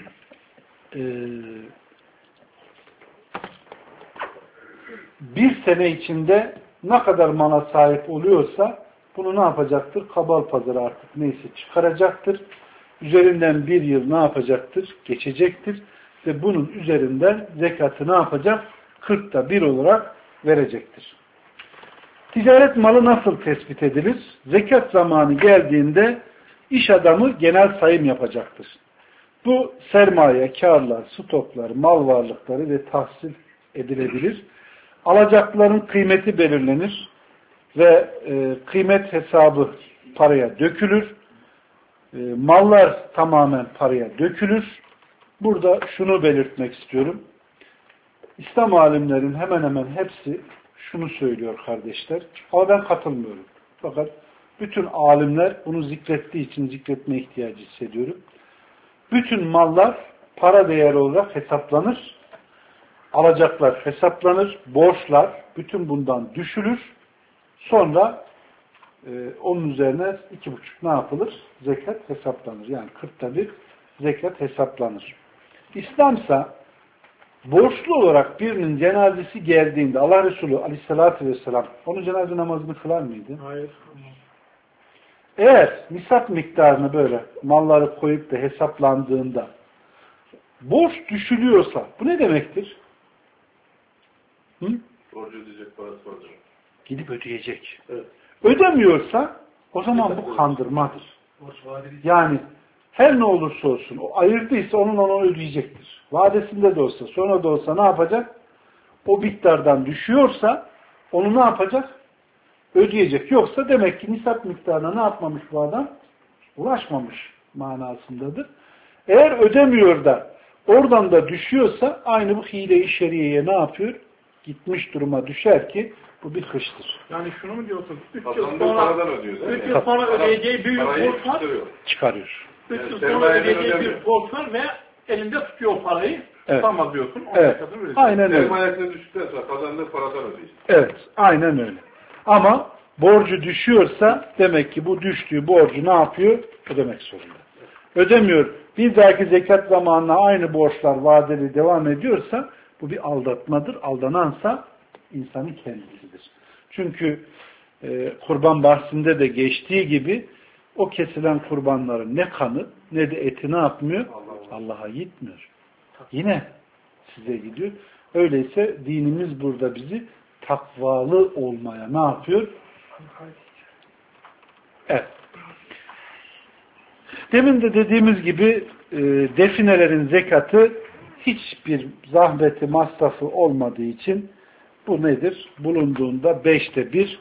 bir sene içinde ne kadar mala sahip oluyorsa bunu ne yapacaktır? Kabal pazarı artık neyse çıkaracaktır. Üzerinden bir yıl ne yapacaktır? Geçecektir. Ve bunun üzerinden zekatı ne yapacak? 40'ta 1 olarak verecektir. Ticaret malı nasıl tespit edilir? Zekat zamanı geldiğinde iş adamı genel sayım yapacaktır. Bu sermaye, kârlar, stoklar, mal varlıkları ve tahsil edilebilir. Alacakların kıymeti belirlenir ve kıymet hesabı paraya dökülür. Mallar tamamen paraya dökülür. Burada şunu belirtmek istiyorum. İslam alimlerin hemen hemen hepsi şunu söylüyor kardeşler. Ama ben katılmıyorum. Fakat bütün alimler bunu zikrettiği için zikretme ihtiyacı hissediyorum. Bütün mallar para değeri olarak hesaplanır. Alacaklar hesaplanır. Borçlar bütün bundan düşülür. Sonra onun üzerine 2,5 ne yapılır? Zekat hesaplanır. Yani 40'ta 1 zekat hesaplanır. İslamsa borçlu olarak birinin cenazesi geldiğinde Allah Resulü Aleyhisselatü Vesselam onun cenaze namazını kılar mıydı? Hayır. Eğer nisap miktarını böyle malları koyup da hesaplandığında borç düşülüyorsa bu ne demektir? Borcu ödeyecek parası vardır. Gidip ödeyecek. Evet. Ödemiyorsa o zaman bu kandırmadır. Yani her ne olursa olsun o ayırdıysa onu ödeyecektir. Vadesinde de olsa sonra da olsa ne yapacak? O miktardan düşüyorsa onu ne yapacak? Ödeyecek. Yoksa demek ki nisap miktarına ne yapmamış bu adam? Ulaşmamış manasındadır. Eğer ödemiyor da oradan da düşüyorsa aynı bu hile-i şeriyeye ne yapıyor? Gitmiş duruma düşer ki bu bir hıştır. Yani şunu mu diyorsun? 3 yıl Kazandığı sonra, paradan ödüyor. 3 yıl sonra ödeyeceği büyük Parayı borç var. Çıkarıyor. 3 yıl Yani sonra ödeyeceği ödemiyor. büyük borç var ve elinde tutuyor o parayı. Evet. Tutamaz diyorsun. Evet. Aynen öyle. Sermayesine düştükten sonra kazandığı paradan ödeyecek. Evet. Aynen öyle. Ama borcu düşüyorsa demek ki bu düştüğü borcu ne yapıyor? Ödemek zorunda. Ödemiyor. Bir dahaki zekat zamanına aynı borçlar vadeli devam ediyorsa bu bir aldatmadır. Aldanansa insanın kendisidir. Çünkü kurban bahsinde de geçtiği gibi o kesilen kurbanların ne kanı ne de eti ne yapmıyor? Allah'a gitmiyor. Yine size gidiyor. Öyleyse dinimiz burada bizi takvalı olmaya ne yapıyor? Evet. Demin de dediğimiz gibi definelerin zekatı hiçbir zahmeti, masrafı olmadığı için bu nedir? Bulunduğunda 5'te 1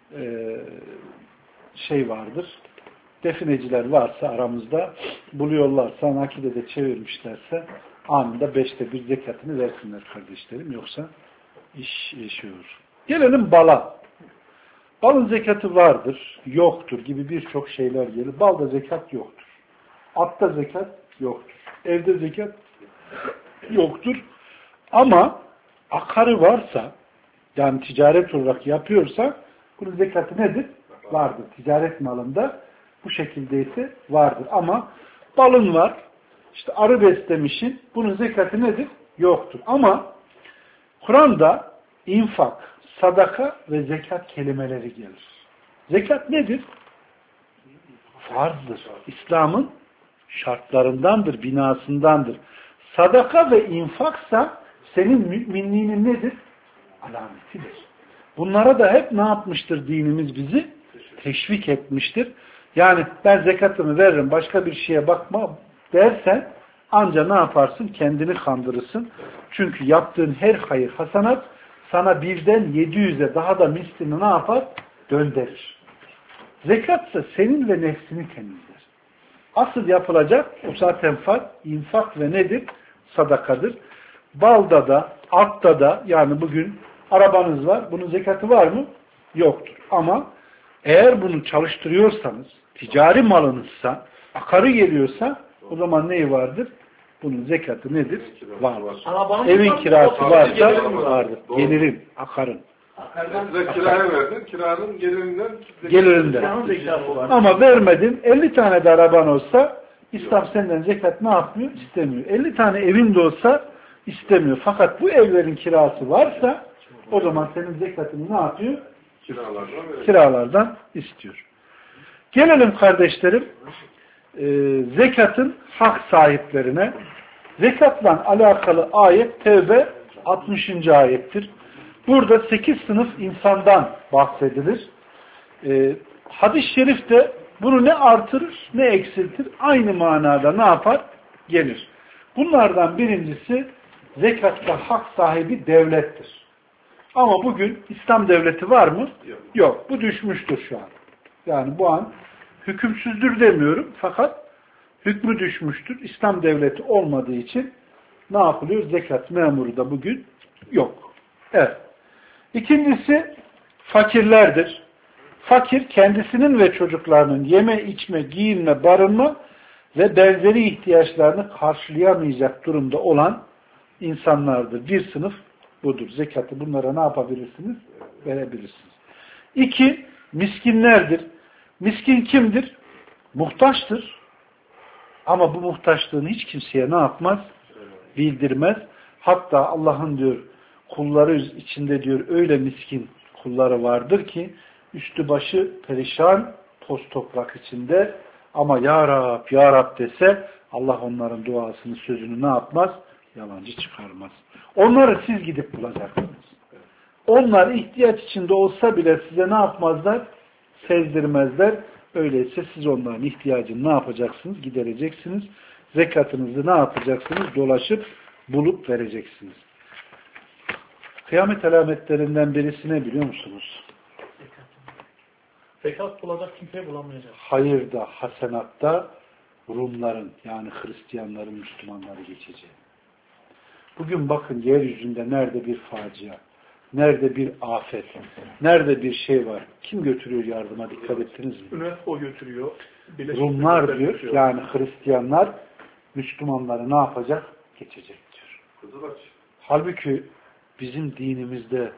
şey vardır. Defineciler varsa aramızda buluyorlarsa, nakide de çevirmişlerse anında 5'te 1 zekatını versinler kardeşlerim. Yoksa iş yaşıyor. Gelelim bala. Balın zekatı vardır, yoktur gibi birçok şeyler gelir. Balda zekat yoktur. Atta zekat yoktur. Evde zekat yoktur. Ama akarı varsa, yani ticaret olarak yapıyorsa bunun zekatı nedir? Vardır. Ticaret malında bu şekilde ise vardır. Ama balın var, işte arı beslemişin, bunun zekatı nedir? Yoktur. Ama Kur'an'da infak, sadaka ve zekat kelimeleri gelir. Zekat nedir? Farzdır. İslam'ın şartlarındandır, binasındandır. Sadaka ve infaksa senin müminliğinin nedir? Alametidir. Bunlara da hep ne yapmıştır dinimiz bizi? Teşvik etmiştir. Yani ben zekatımı veririm, başka bir şeye bakma dersen anca ne yaparsın? Kendini kandırırsın. Çünkü yaptığın her hayır hasanat sana birden 700'e daha da mislini ne yapar? Döndürür. Zekatsa senin ve nefsini temizler. Asıl yapılacak o zaten farz, infak ve nedir? Sadakadır. Balda da, atta da, yani bugün arabanız var, bunun zekatı var mı? Yoktur. Ama eğer bunu çalıştırıyorsanız, ticari malınızsa, akarı geliyorsa o zaman neyi vardır? Bunun zekatı nedir? Vardır. Evin kirası varsa vardır. Gelirin, akarın. Mesela kiraya verdin, kiranın Gelirinden. Ama vermedin, 50 tane de araban olsa İslam senden zekat ne yapmıyor? İstemiyor. 50 tane evin de olsa istemiyor. Fakat bu evlerin kirası varsa o zaman senin zekatını ne yapıyor? Kiralardan istiyor. Gelelim kardeşlerim zekatın hak sahiplerine. Zekatla alakalı ayet Tevbe 60. ayettir. Burada 8 sınıf insandan bahsedilir. Hadis-i şerif de bunu ne artırır ne eksiltir. Aynı manada ne yapar? Gelir. Bunlardan birincisi zekatta hak sahibi devlettir. Ama bugün İslam devleti var mı? Yok. Bu düşmüştür şu an. Yani bu an hükümsüzdür demiyorum fakat hükmü düşmüştür. İslam devleti olmadığı için ne yapılıyor? Zekat memuru da bugün yok. Evet. İkincisi fakirlerdir. Fakir kendisinin ve çocuklarının yeme, içme, giyinme, barınma ve benzeri ihtiyaçlarını karşılayamayacak durumda olan insanlardır. Bir sınıf budur. Zekatı bunlara ne yapabilirsiniz? Verebilirsiniz. 2. Miskinlerdir. Miskin kimdir? Muhtaçtır. Ama bu muhtaçlığını hiç kimseye ne yapmaz? Bildirmez. Hatta Allah'ın diyor kulları içinde diyor öyle miskin kulları vardır ki üstü başı perişan toz toprak içinde ama Ya Rab, Ya Rab dese Allah onların duasını, sözünü ne yapmaz? Yalancı çıkarmaz. Onları siz gidip bulacaksınız. Onlar ihtiyaç içinde olsa bile size ne yapmazlar? Sezdirmezler. Öyleyse siz onların ihtiyacını ne yapacaksınız? Gidereceksiniz. Zekatınızı ne yapacaksınız? Dolaşıp bulup vereceksiniz. Kıyamet alametlerinden birisi ne biliyor musunuz? Zekat bulacak kimseyi bulamayacak. Hayırda, hasenatta Rumların yani Hristiyanların, Müslümanları geçeceği. Bugün bakın yeryüzünde nerede bir facia, nerede bir afet, nerede bir şey var. Kim götürüyor yardıma? Dikkat ettiniz mi? UNESCO götürüyor. Rumlar diyor, yani Hristiyanlar Müslümanları ne yapacak? Geçecek diyor. Halbuki bizim dinimizde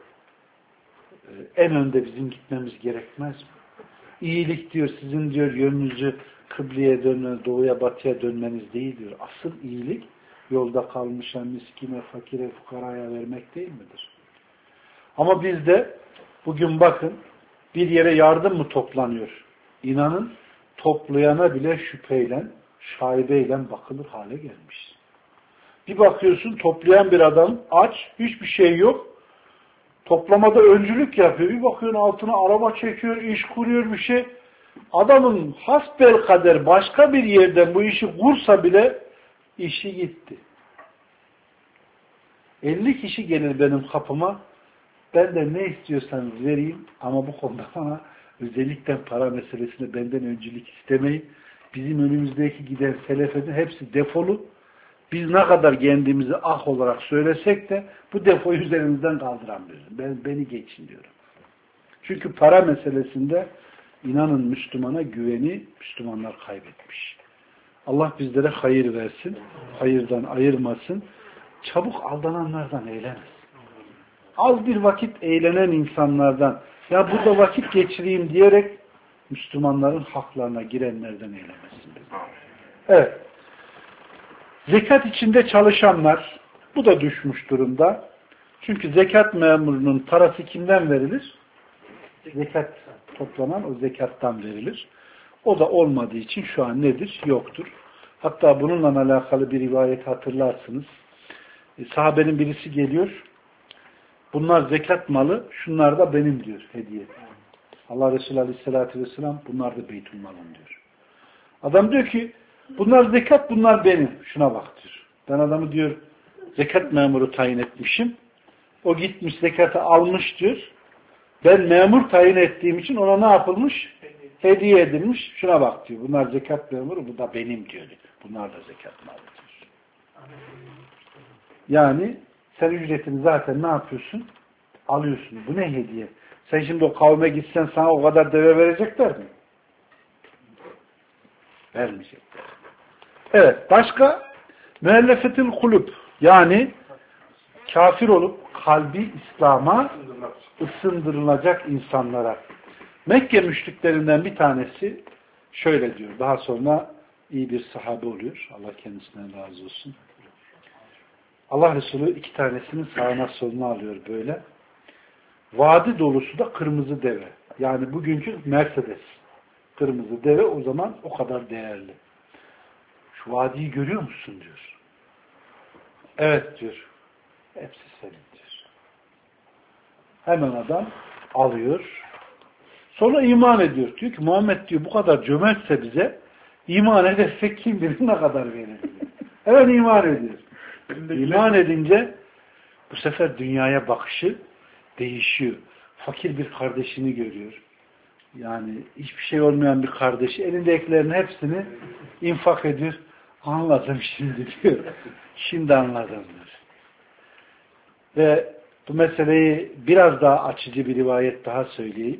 en önde bizim gitmemiz gerekmez mi? İyilik diyor, sizin diyor yönünüzü kıbleye dönmeniz, doğuya batıya dönmeniz değil diyor. Asıl iyilik yolda kalmışa, miskine, fakire, fukaraya vermek değil midir? Ama bizde bugün bakın bir yere yardım mı toplanıyor? İnanın toplayana bile şüpheyle, şaibeyle bakılır hale gelmiş. Bir bakıyorsun toplayan bir adam aç, hiçbir şey yok. Toplamada öncülük yapıyor. Bir bakıyorsun altına araba çekiyor, iş kuruyor bir şey. Adamın hasbelkader başka bir yerden bu işi kursa bile işi gitti. 50 kişi gelir benim kapıma. Ben de ne istiyorsanız vereyim ama bu konuda bana özellikle para meselesinde benden öncülük istemeyin. Bizim önümüzdeki giden selefenin hepsi defolu. Biz ne kadar kendimizi ah olarak söylesek de bu defoyu üzerimizden kaldıramıyoruz. Beni geçin diyorum. Çünkü para meselesinde inanın Müslümana güveni Müslümanlar kaybetmiş. Allah bizlere hayır versin, hayırdan ayırmasın. Çabuk aldananlardan eylemesin. Az bir vakit eğlenen insanlardan, ya burada vakit geçireyim diyerek Müslümanların haklarına girenlerden eylemesin. Evet. Zekat içinde çalışanlar, bu da düşmüş durumda. Çünkü zekat memurunun parası kimden verilir? Zekat toplanan o zekattan verilir. O da olmadığı için şu an nedir? Yoktur. Hatta bununla alakalı bir rivayet hatırlarsınız. Sahabenin birisi geliyor. Bunlar zekat malı, şunlar da benim diyor hediye. Allah Resulü Aleyhisselatü Vesselam bunlar da Beytülmal'ım diyor. Adam diyor ki bunlar zekat, bunlar benim. Şuna bak diyor. Ben adamı diyor zekat memuru tayin etmişim. O gitmiş zekatı almış diyor. Ben memur tayin ettiğim için ona ne yapılmış? Hediye edilmiş. Şuna bak diyor. Bunlar zekat memuru, bu da benim diyor. Bunlar da zekat malı diyor. Yani sen ücretini zaten ne yapıyorsun? Alıyorsun. Bu ne hediye? Sen şimdi o kavme gitsen sana o kadar deve verecekler mi? Vermeyecekler. Evet. Başka? Müellefetil kulüp. Yani kafir olup kalbi İslam'a ısındırılacak insanlara. Mekke müşriklerinden bir tanesi şöyle diyor. Daha sonra iyi bir sahabe oluyor. Allah kendisinden razı olsun. Allah Resulü 2 tanesinin sağına soluna alıyor böyle. Vadi dolusu da kırmızı deve. Yani bugünkü Mercedes. Kırmızı deve o zaman o kadar değerli. Şu vadiyi görüyor musun diyor. Evet diyor. Hepsi senin diyor. Hemen adam alıyor. Sonra iman ediyor. Diyor ki Muhammed diyor bu kadar cömertse bize iman edersek kim bilir ne kadar verir diyor. Hemen iman ediyor. İman edince bu sefer dünyaya bakışı değişiyor. Fakir bir kardeşini görüyor. Yani hiçbir şey olmayan bir kardeşi elindekilerin hepsini infak ediyor. Anladım şimdi diyor. Şimdi anladım diyor. Ve bu meseleyi biraz daha açıcı bir rivayet daha söyleyeyim.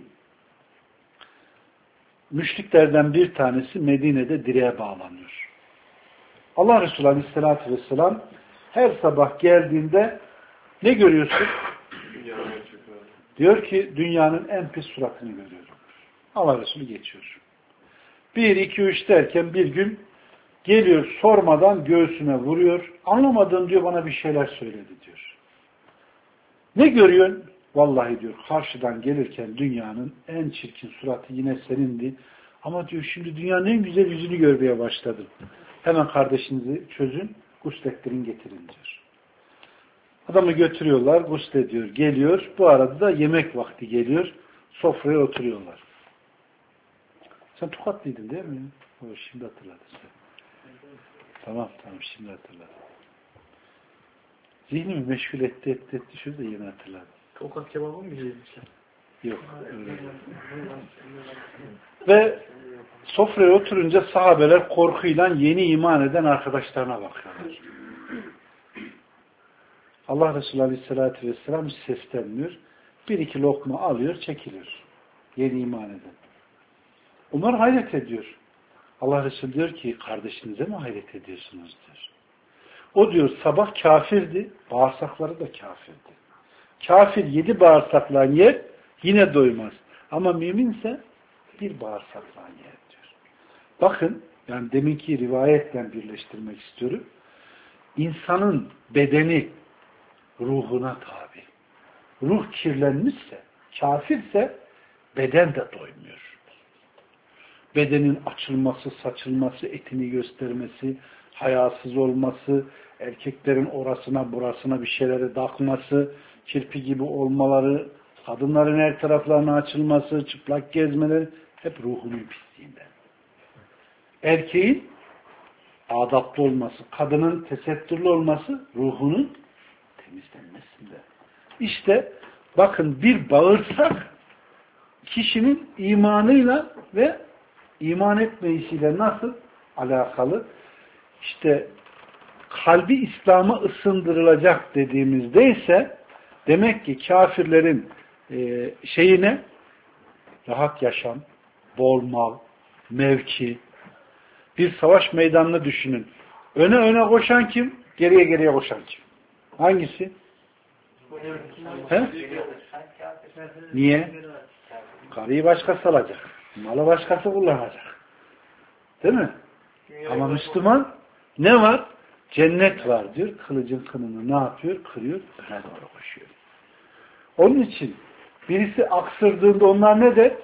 Müşriklerden bir tanesi Medine'de direğe bağlanıyor. Allah Resulü Aleyhisselatü Vesselam her sabah geldiğinde ne görüyorsun? Diyor ki dünyanın en pis suratını görüyorum. Allah Resulü geçiyor. 1, 2, 3 derken bir gün geliyor sormadan göğsüne vuruyor. Anlamadığım diyor bana bir şeyler söyledi diyor. Ne görüyorsun? Vallahi diyor karşıdan gelirken dünyanın en çirkin suratı yine senindi. Ama diyor şimdi dünyanın en güzel yüzünü görmeye başladım. Hemen kardeşinizi çözün, guslettirin getirin diyor. Adamı götürüyorlar, guslediyor, geliyor. Bu arada da yemek vakti geliyor. Sofraya oturuyorlar. Sen Tokatlıydın değil mi? O şimdi hatırladım sen. Tamam şimdi hatırladım. Zihnimi meşgul etti. Şurada yeni hatırladım. Tokat kebabı mı yiyeceksin? Yok. Ve sofraya oturunca sahabeler korkuyla yeni iman eden arkadaşlarına bakıyorlar. Allah Resulü Aleyhisselatü Vesselam hiç seslenmiyor. 1-2 lokma alıyor, çekiliyor. Yeni iman eden. Onlar hayret ediyor. Allah Resulü diyor ki kardeşinize mi hayret ediyorsunuz diyor. O diyor sabah kafirdi, bağırsakları da kafirdi. Kafir 7 bağırsakla yer, yine doymaz. Ama müminse bir bağırsakla yer diyor. Bakın, yani deminki rivayetle birleştirmek istiyorum. İnsanın bedeni ruhuna tabi. Ruh kirlenmişse, kafirse beden de doymuyor. Bedenin açılması, saçılması, etini göstermesi, hayasız olması, erkeklerin orasına burasına bir şeyleri takması, kirpi gibi olmaları, kadınların her taraflarına açılması, çıplak gezmeleri hep ruhunun pisliğinden. Erkeğin adaplı olması, kadının tesettürlü olması ruhunun temizlenmesinde. İşte bakın, bir bağırsak kişinin imanıyla ve iman etmeyişiyle nasıl alakalı? İşte kalbi İslam'a ısındırılacak dediğimizde ise demek ki kafirlerin şeyine rahat yaşam, bol mal, mevki, bir savaş meydanını düşünün. Öne koşan kim? Geriye koşan kim? Hangisi? He? Niye? Karıyı başkası alacak. Malı başkası kullanacak. Değil mi? Ama Müslüman ne var? Cennet var diyor. Kılıcın kınını ne yapıyor? Kırıyor. Öne doğru koşuyor. Onun için birisi aksırdığında onlar ne der?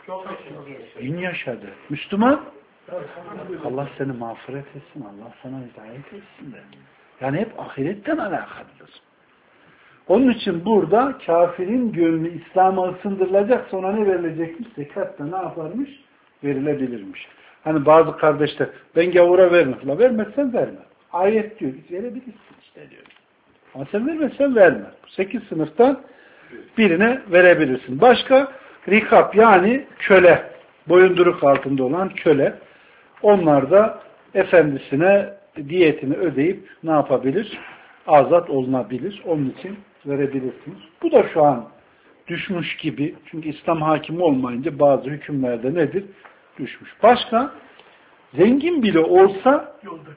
Bin yaşadı. Müslüman Allah seni mağfiret etsin. Allah sana hidayet etsin de. Yani hep ahiretten alakalıdır. Onun için burada kafirin gönlü İslam'a ısındırılacak, sonra ne verilecekmiş? Zekat da ne yaparmış? Verilebilirmiş. Hani bazı kardeşler, ben gavura vermem. Vermezsen verme. Ayet diyor, verebilirsin işte diyor. Ama sen vermezsen verme. 8 sınıftan birine verebilirsin. Başka rikap, yani köle, boyunduruk altında olan köle. Onlar da efendisine diyetini ödeyip ne yapabilir? Azat olunabilir. Onun için verebilirsiniz. Bu da şu an düşmüş gibi. Çünkü İslam hakimi olmayınca bazı hükümlerde nedir? Düşmüş. Başka, zengin bile olsa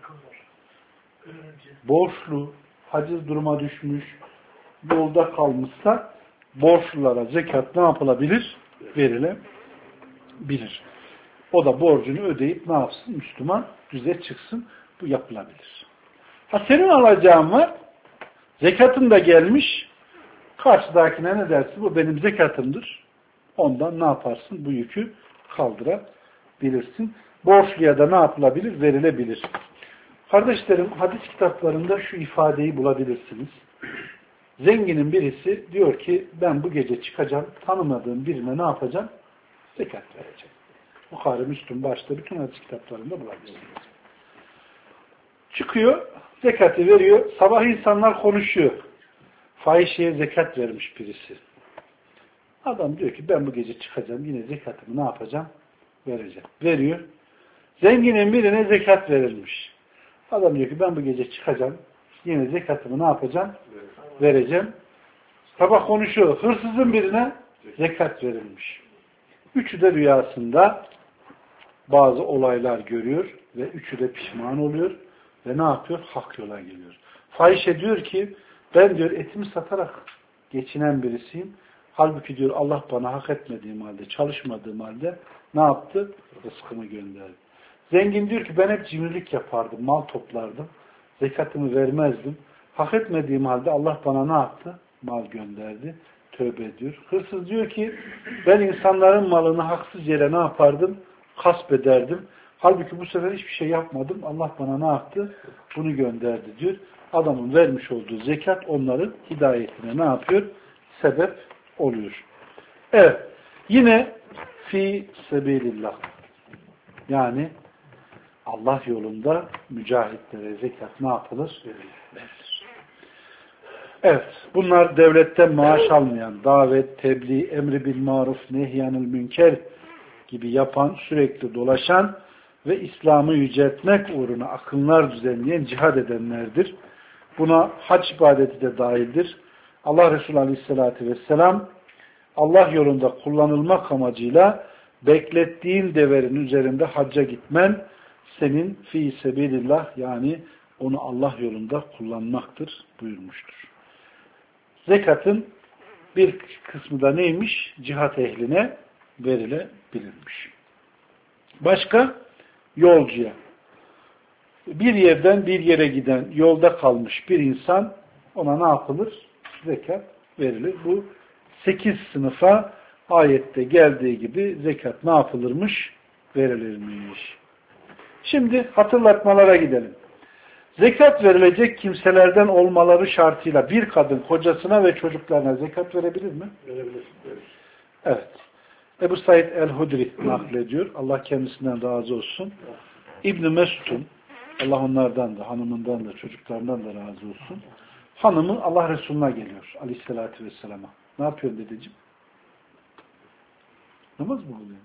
borçlu, haciz duruma düşmüş, yolda kalmışsa borçlulara zekat ne yapılabilir? Verilebilir. O da borcunu ödeyip ne yapsın? Müslüman düze çıksın. Bu yapılabilir. Ha, senin alacağın var. Zekatın da gelmiş. Karşıdakine ne dersin? Bu benim zekatımdır. Ondan ne yaparsın? Bu yükü kaldırabilirsin. Borçluya da ne yapılabilir? Verilebilir. Kardeşlerim, hadis kitaplarında şu ifadeyi bulabilirsiniz. Zenginin birisi diyor ki, ben bu gece çıkacağım, tanımadığım birine ne yapacağım? Zekat vereceğim. Bukhari, Müslüm başta bütün hadis kitaplarında bulabilirsiniz. Çıkıyor, zekatı veriyor. Sabah insanlar konuşuyor. Fahişeye zekat vermiş birisi. Adam diyor ki, ben bu gece çıkacağım, yine zekatımı ne yapacağım? Vereceğim. Veriyor. Zenginin birine zekat verilmiş. Adam diyor ki, ben bu gece çıkacağım, yine zekatımı ne yapacağım? Vereceğim. Sabah konuşuyor. Hırsızın birine zekat verilmiş. Üçü de rüyasında bazı olaylar görüyor ve üçü de pişman oluyor ve ne yapıyor? Hak yola geliyor. Fahişe diyor ki, ben diyor etimi satarak geçinen birisiyim. Halbuki diyor Allah bana hak etmediğim halde, çalışmadığım halde ne yaptı? Rızkımı gönderdi. Zengin diyor ki, ben hep cimrilik yapardım, mal toplardım, zekatımı vermezdim. Hak etmediğim halde Allah bana ne yaptı? Mal gönderdi. Tövbe ediyor. Hırsız diyor ki, ben insanların malını haksız yere ne yapardım? Gasp ederdim. Halbuki bu sefer hiçbir şey yapmadım. Allah bana ne yaptı? Bunu gönderdi diyor. Adamın vermiş olduğu zekat onların hidayetine ne yapıyor? Sebep oluyor. Evet. Yine fi sebilillah. Yani Allah yolunda mücahitlere zekat ne yapılır? Verilir. Evet. Bunlar devletten maaş almayan, davet, tebliğ, emri bil maruf, nehyanil münker gibi yapan, sürekli dolaşan ve İslam'ı yüceltmek uğruna akınlar düzenleyen, cihad edenlerdir. Buna hac ibadeti de dahildir. Allah Resulü Aleyhisselatü Vesselam Allah yolunda kullanılmak amacıyla beklettiğin deverin üzerinde hacca gitmen senin fi sebilillah, yani onu Allah yolunda kullanmaktır buyurmuştur. Zekatın bir kısmı da neymiş? Cihat ehline verilebilirmiş. Başka? yolcuya. Bir yerden bir yere giden, yolda kalmış bir insan, ona ne yapılır? Zekat verilir. Bu 8 sınıfa ayette geldiği gibi zekat ne yapılırmış? Verilirmiş. Şimdi hatırlatmalara gidelim. Zekat verilecek kimselerden olmaları şartıyla bir kadın kocasına ve çocuklarına zekat verebilir mi? Verebilir. Evet. Ebu Said el-Hudri naklediyor. Allah kendisinden razı olsun. İbn-i Mesud'un, Allah onlardan da, hanımından da, çocuklarından da razı olsun. Hanımı Allah Resulü'ne geliyor. Aleyhissalatü vesselam'a. Ne yapıyorsun dedeciğim? Namaz mı kılıyor?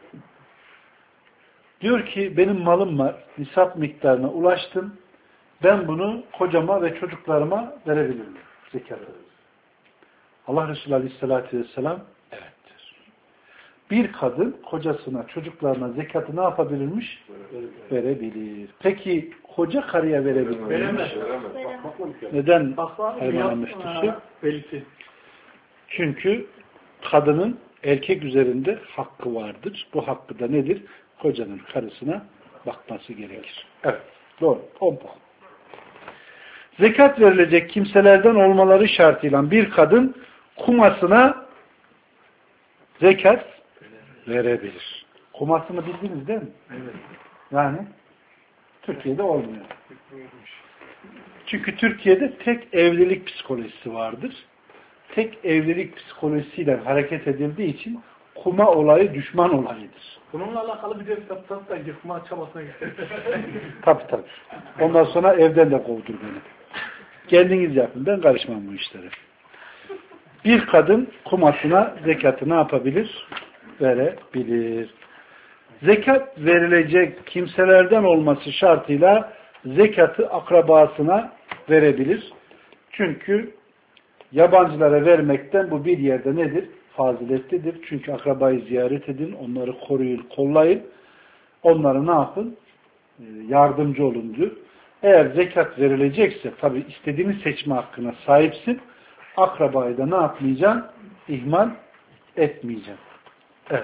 Diyor ki benim malım var. Nisap miktarına ulaştım. Ben bunu kocama ve çocuklarıma verebilirim. Zekat. Allah Resulü Aleyhisselatü Vesselam evettir. Bir kadın kocasına, çocuklarına zekatı ne yapabilirmiş? Verebilir. Peki koca karıya verebilir mi? Veremez. Neden Bakma, hayvana müftüsü? belki. Çünkü kadının erkek üzerinde hakkı vardır. Bu hakkı da nedir? Kocanın karısına bakması gerekir. Evet. Doğru. 10 puan. Zekat verilecek kimselerden olmaları şartıyla bir kadın kumasına zekat verebilir. Kumasını bildiniz değil mi? Evet. Yani Türkiye'de olmuyor. Çünkü Türkiye'de tek evlilik psikolojisi vardır. Tek evlilik psikolojisiyle hareket edildiği için kuma olayı düşman olayıdır. Bununla alakalı bir de kitaptan da yıkma çabasına gitti. Tabii. Ondan sonra evden de kovdur beni. Kendiniz yapın. Ben karışmam bu işlere. Bir kadın kumasına zekatı ne yapabilir? Verebilir. Zekat verilecek kimselerden olması şartıyla zekatı akrabasına verebilir. Çünkü yabancılara vermekten bu bir yerde nedir? Faziletlidir. Çünkü akrabayı ziyaret edin, onları koruyun, kollayın. Onları ne yapın? Yardımcı olun diyor. Eğer zekat verilecekse tabi istediğini seçme hakkına sahipsin. Akrabayı da ne yapmayacaksın? İhmal etmeyeceksin. Evet.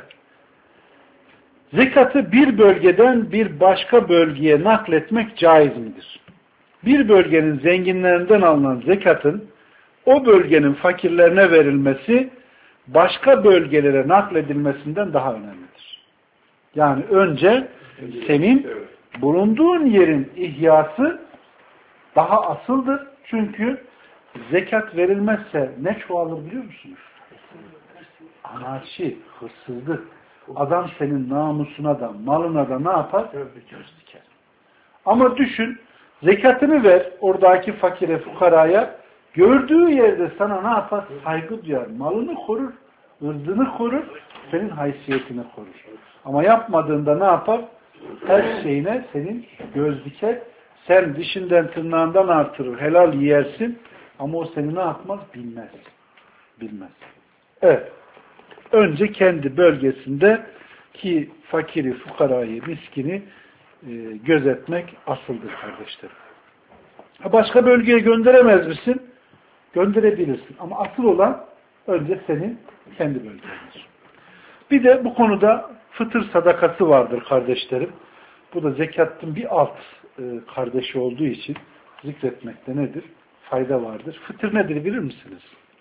Zekatı bir bölgeden bir başka bölgeye nakletmek caiz midir? Bir bölgenin zenginlerinden alınan zekatın o bölgenin fakirlerine verilmesi başka bölgelere nakledilmesinden daha önemlidir. Yani önce senin bulunduğun yerin ihyası daha asıldır. Çünkü zekat verilmezse ne çoğalır biliyor musunuz? Anarşi, hırsızlık. Adam senin namusuna da, malına da ne yapar? Göz diker. Ama düşün, zekatını ver oradaki fakire, fukaraya. Gördüğü yerde sana ne yapar? Saygı duyar. Malını korur, ırzını korur, senin haysiyetini korur. Ama yapmadığında ne yapar? Her şeyine senin göz diker. Sen dişinden tırnağından artırır. Helal yersin. Ama o seni ne yapmaz? Bilmez. Bilmez. Evet. Önce kendi bölgesinde ki fakiri, fukarayı, miskini gözetmek asıldır kardeşlerim. Başka bölgeye gönderemez misin? Gönderebilirsin. Ama asıl olan önce senin kendi bölgendir. Bir de bu konuda fıtır sadakası vardır kardeşlerim. Bu da zekatın bir alt kardeşi olduğu için zikretmekte nedir? Fayda vardır. Fıtır nedir bilir misiniz?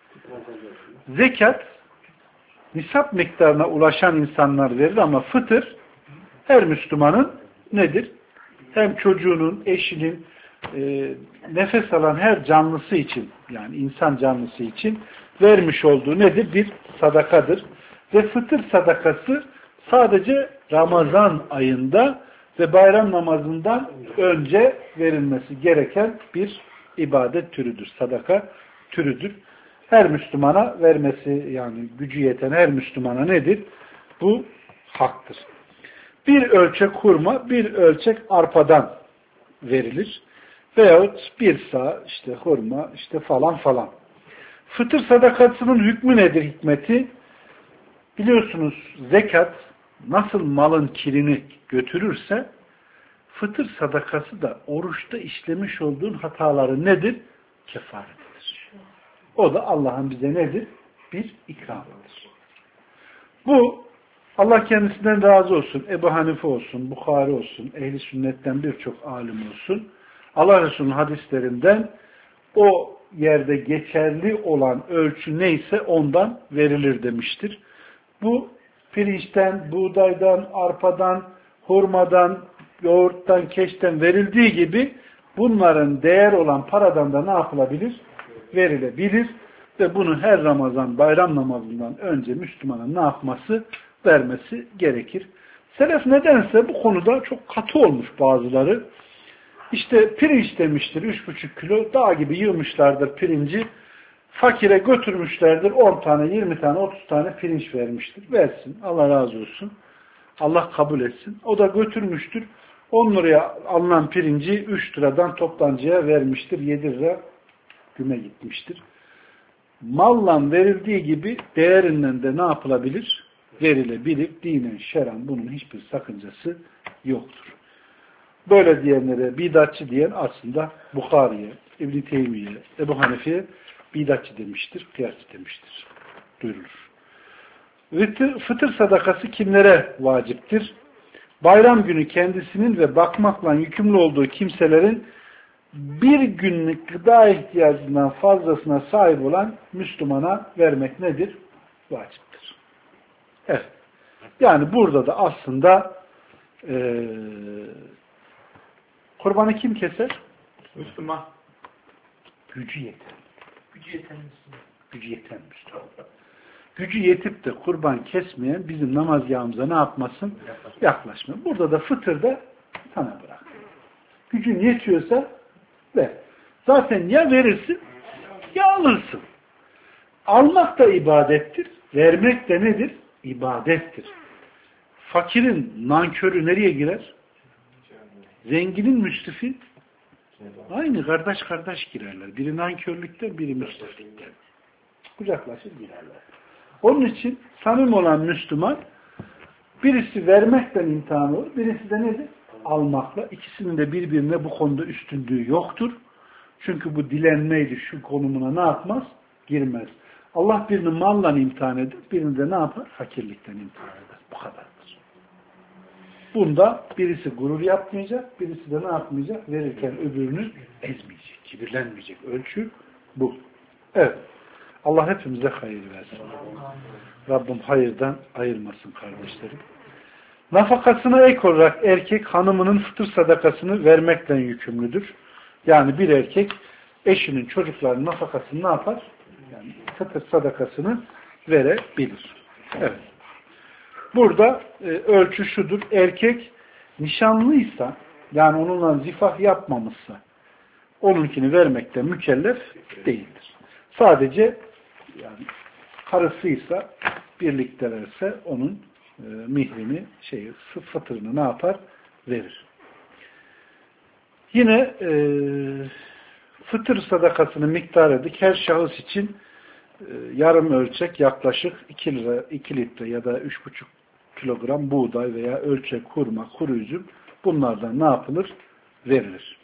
Zekat nisap miktarına ulaşan insanlar verir ama fıtır her Müslümanın nedir? Hem çocuğunun, eşinin, nefes alan her canlısı için yani insan canlısı için vermiş olduğu nedir? Bir sadakadır. Ve fıtır sadakası sadece Ramazan ayında ve bayram namazından önce verilmesi gereken bir ibadet türüdür. Sadaka türüdür. Her Müslümana vermesi yani gücü yeten her Müslümana nedir? Bu haktır. Bir ölçek hurma, bir ölçek arpadan verilir. Veyahut bir sağ işte hurma işte falan falan. Fıtır sadakasının hükmü nedir hikmeti? Biliyorsunuz zekat nasıl malın kirini götürürse fıtır sadakası da oruçta işlemiş olduğun hataları nedir? Kefaretidir. O da Allah'ın bize nedir? Bir ikramıdır. Bu Allah kendisinden razı olsun. Ebu Hanife olsun, Bukhari olsun, ehli sünnetten birçok alim olsun. Allah Resulü'nün hadislerinden o yerde geçerli olan ölçü neyse ondan verilir demiştir. Bu pirinçten, buğdaydan, arpadan, hurmadan, yoğurttan, keşten verildiği gibi bunların değer olan paradan da ne yapılabilir? Verilebilir. Ve bunu her Ramazan bayram namazından önce Müslümanın ne yapması? Vermesi gerekir. Selef nedense bu konuda çok katı olmuş bazıları. İşte pirinç demiştir 3,5 kilo. Dağ gibi yığmışlardır pirinci. Fakire götürmüşlerdir 10 tane, 20 tane, 30 tane pirinç vermiştir. Versin. Allah razı olsun. Allah kabul etsin. O da götürmüştür. 10 liraya alınan pirinci 3 liradan toptancıya vermiştir. 7 lira güme gitmiştir. Malla verildiği gibi değerinden de ne yapılabilir? Verilebilir. Dinen, şeran bunun hiçbir sakıncası yoktur. Böyle diyenlere bidatçı diyen aslında Bukhari'ye, İbn-i Teymiye, Ebu Hanife'ye bidatçı demiştir, kıyasçı demiştir. Duyurulur. Fıtır sadakası kimlere vaciptir? Bayram günü kendisinin ve bakmakla yükümlü olduğu kimselerin bir günlük gıda ihtiyacından fazlasına sahip olan Müslümana vermek nedir? Vaciptir. Evet. Yani burada da aslında kurbanı kim keser? Müslüman. Gücü yeten. Gücü yeten Müslüman. Gücü yeten Müslüman. Gücü yetip de kurban kesmeyen bizim namazgahımıza ne yapmasın? Yaklaşmasın. Burada da fıtırda sana bırak. Gücün yetiyorsa ver. Zaten ya verirsin ya alırsın. Almak da ibadettir. Vermek de nedir? İbadettir. Fakirin nankörü nereye girer? Zenginin müsrifi aynı kardeş girerler. Biri nankörlükten, biri müsriflikten. Kucaklaşır girerler. Onun için samimi olan Müslüman birisi vermekten imtihan olur. Birisi de nedir? Almakla. İkisinin de birbirine bu konuda üstünlüğü yoktur. Çünkü bu dilenmeydi şu konumuna ne yapmaz? Girmez. Allah birini malla imtihan eder. Birini de ne yapar? Fakirlikten imtihan eder. Bu kadardır. Bunda birisi gurur yapmayacak. Birisi de ne yapmayacak? Verirken öbürünü ezmeyecek. Kibirlenmeyecek. Ölçü bu. Evet. Allah hepimize hayır versin. Rabbim hayırdan ayırmasın kardeşlerim. Nafakasına ek olarak erkek hanımının fıtır sadakasını vermekle yükümlüdür. Yani bir erkek eşinin çocuklarının nafakasını ne yapar? Yani fıtır sadakasını verebilir. Evet. Burada ölçü şudur. Erkek nişanlıysa yani onunla zifah yapmamışsa onunkini vermekte mükellef değildir. Sadece yani karısıysa birliktelerse onun mihrini fıtırını ne yapar? Verir. Yine fıtır sadakasını miktar edik. Her şahıs için yarım ölçek yaklaşık 2 litre ya da 3,5 kilogram buğday veya ölçek hurma, kuru üzüm bunlardan ne yapılır? Verilir.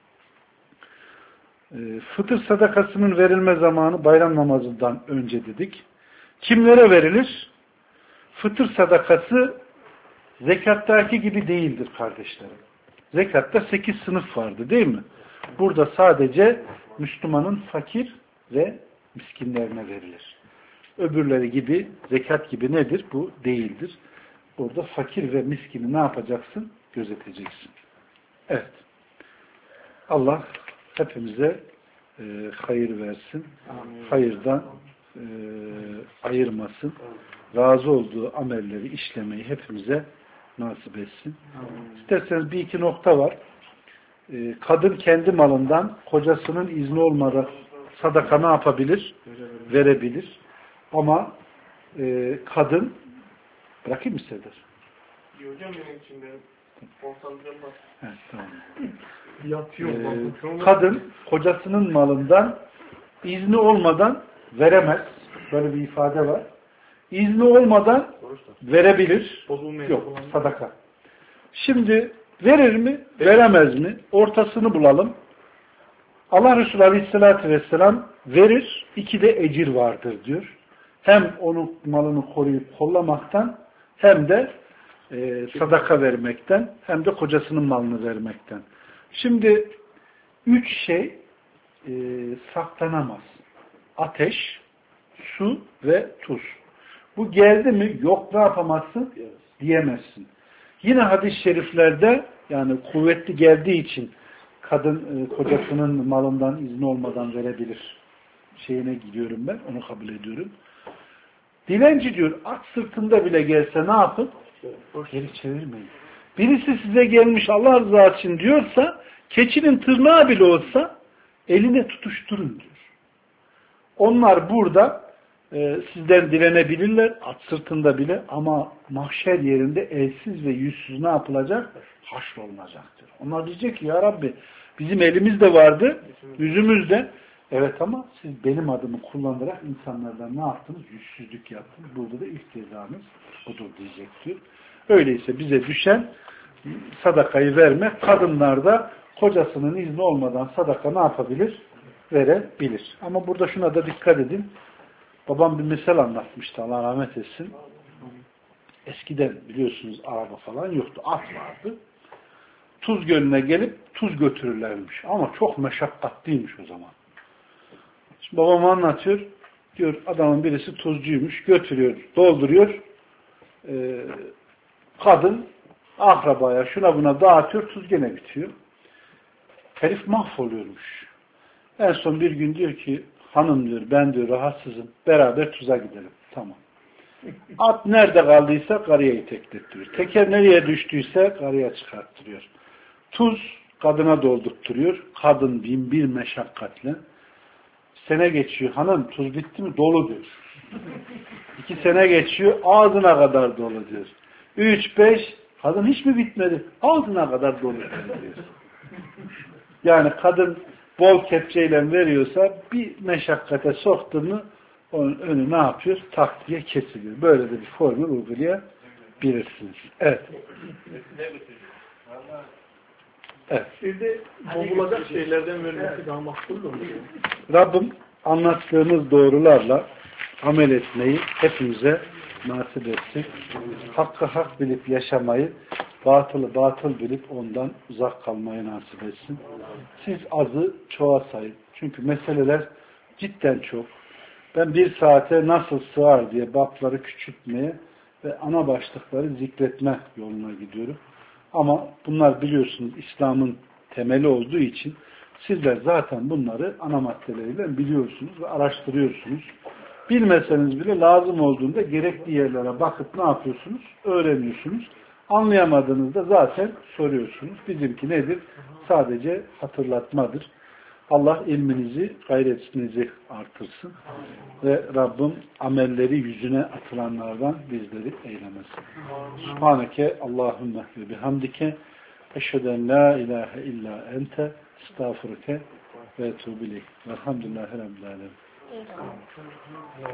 Fıtır sadakasının verilme zamanı bayram namazından önce dedik. Kimlere verilir? Fıtır sadakası zekattaki gibi değildir kardeşlerim. Zekatta 8 sınıf vardı değil mi? Burada sadece Müslümanın fakir ve miskinlerine verilir. Öbürleri gibi, zekat gibi nedir? Bu değildir. Burada fakir ve miskini ne yapacaksın? Gözeteceksin. Evet. Allah hepimize hayır versin. Amin. Hayırdan ayırmasın. Razı olduğu amelleri işlemeyi hepimize nasip etsin. Amin. İsterseniz bir iki nokta var. Kadın kendi malından kocasının izni olmadan sadaka ne yapabilir? Verebilir. Ama kadın bırakayım mı Serdar? Hocam benim için benim konsantrem var. Evet, tamam. Kadın kocasının malından izni olmadan veremez. Böyle bir ifade var. İzni olmadan verebilir. Yok, sadaka. Şimdi verir mi? Veremez mi? Ortasını bulalım. Allah Resulü Aleyhisselatü Vesselam verir, 2 de ecir vardır diyor. Hem onun malını koruyup kollamaktan hem de sadaka vermekten, hem de kocasının malını vermekten. Şimdi 3 şey saklanamaz. Ateş, su ve tuz. Bu geldi mi yok ne yapamazsın diyemezsin. Yine hadis-i şeriflerde yani kuvvetli geldiği için kadın kocasının malından izni olmadan verebilir. Şeyine gidiyorum ben. Onu kabul ediyorum. Dilenci diyor at sırtında bile gelse ne yapın? Geri çevirmeyin. Birisi size gelmiş Allah rızası için diyorsa keçinin tırnağı bile olsa eline tutuşturun diyor. Onlar burada sizden dilenebilirler at sırtında bile ama mahşer yerinde elsiz ve yüzsüz ne yapılacak? Haşrolunacaktır. Onlar diyecek ki ya Rabbi bizim elimizde vardı, yüzümüzde. Evet ama siz benim adımı kullanarak insanlardan ne yaptınız? Yüzsüzlük yaptınız. Burada da ilk cezanız budur diyecektir. Öyleyse bize düşen sadakayı vermek. Kadınlar da kocasının izni olmadan sadaka ne yapabilir? Verebilir. Ama burada şuna da dikkat edin. Babam bir mesel anlatmıştı. Allah rahmet etsin. Eskiden biliyorsunuz araba falan yoktu. At vardı. Tuz Gölü'ne gelip tuz götürürlermiş. Ama çok meşakkatliymiş o zaman. Şimdi babam anlatıyor. Diyor adamın birisi tuzcuymuş. Götürüyor, dolduruyor. Kadın akrabaya şuna buna dağıtıyor. Tuz gene bitiyor. Herif mahvoluyormuş. En son bir gün diyor ki hanım diyor ben diyor rahatsızım. Beraber tuza gidelim. Tamam. At nerede kaldıysa karıya iteklettiriyor. Teker nereye düştüyse karıya çıkarttırıyor. Tuz kadına doldurtturuyor. Kadın bin bir meşakkatle. Sene geçiyor. Hanım tuz bitti mi? Dolu diyor. 2 sene geçiyor. Ağzına kadar dolu diyor. 3, 5 kadın hiç mi bitmedi? Ağzına kadar dolu diyor. Yani kadın bol kepçeyle veriyorsa bir meşakkate soktu mu onun önü ne yapıyor? Tak diye kesiliyor. Böyle de bir formül uygulayabilirsiniz. Evet. Evet. Bir de bozulacak şeylerden vermesi daha makbul mu? Rabbim anlattığımız doğrularla amel etmeyi hepimize nasip etsin. Hakkı hak bilip yaşamayı, batılı batıl bilip ondan uzak kalmayı nasip etsin. Siz azı çoğa sayın. Çünkü meseleler cidden çok. Ben bir saate nasıl sığar diye babları küçültmeye ve ana başlıkları zikretme yoluna gidiyorum. Ama bunlar biliyorsunuz İslam'ın temeli olduğu için sizler zaten bunları ana maddeleriyle biliyorsunuz ve araştırıyorsunuz. Bilmeseniz bile lazım olduğunda gerekli yerlere bakıp ne yapıyorsunuz? Öğreniyorsunuz. Anlayamadığınızda zaten soruyorsunuz. Bizimki nedir? Sadece hatırlatmadır. Allah ilminizi, gayretinizi artırsın. Ve Rabbim amelleri yüzüne atılanlardan bizleri eylemesin. Subhaneke Allahümme ve bihamdike eşheden la ilahe illa ente estağfurke ve etubu ileyk. Velhamdülillahi Rabbil alemin.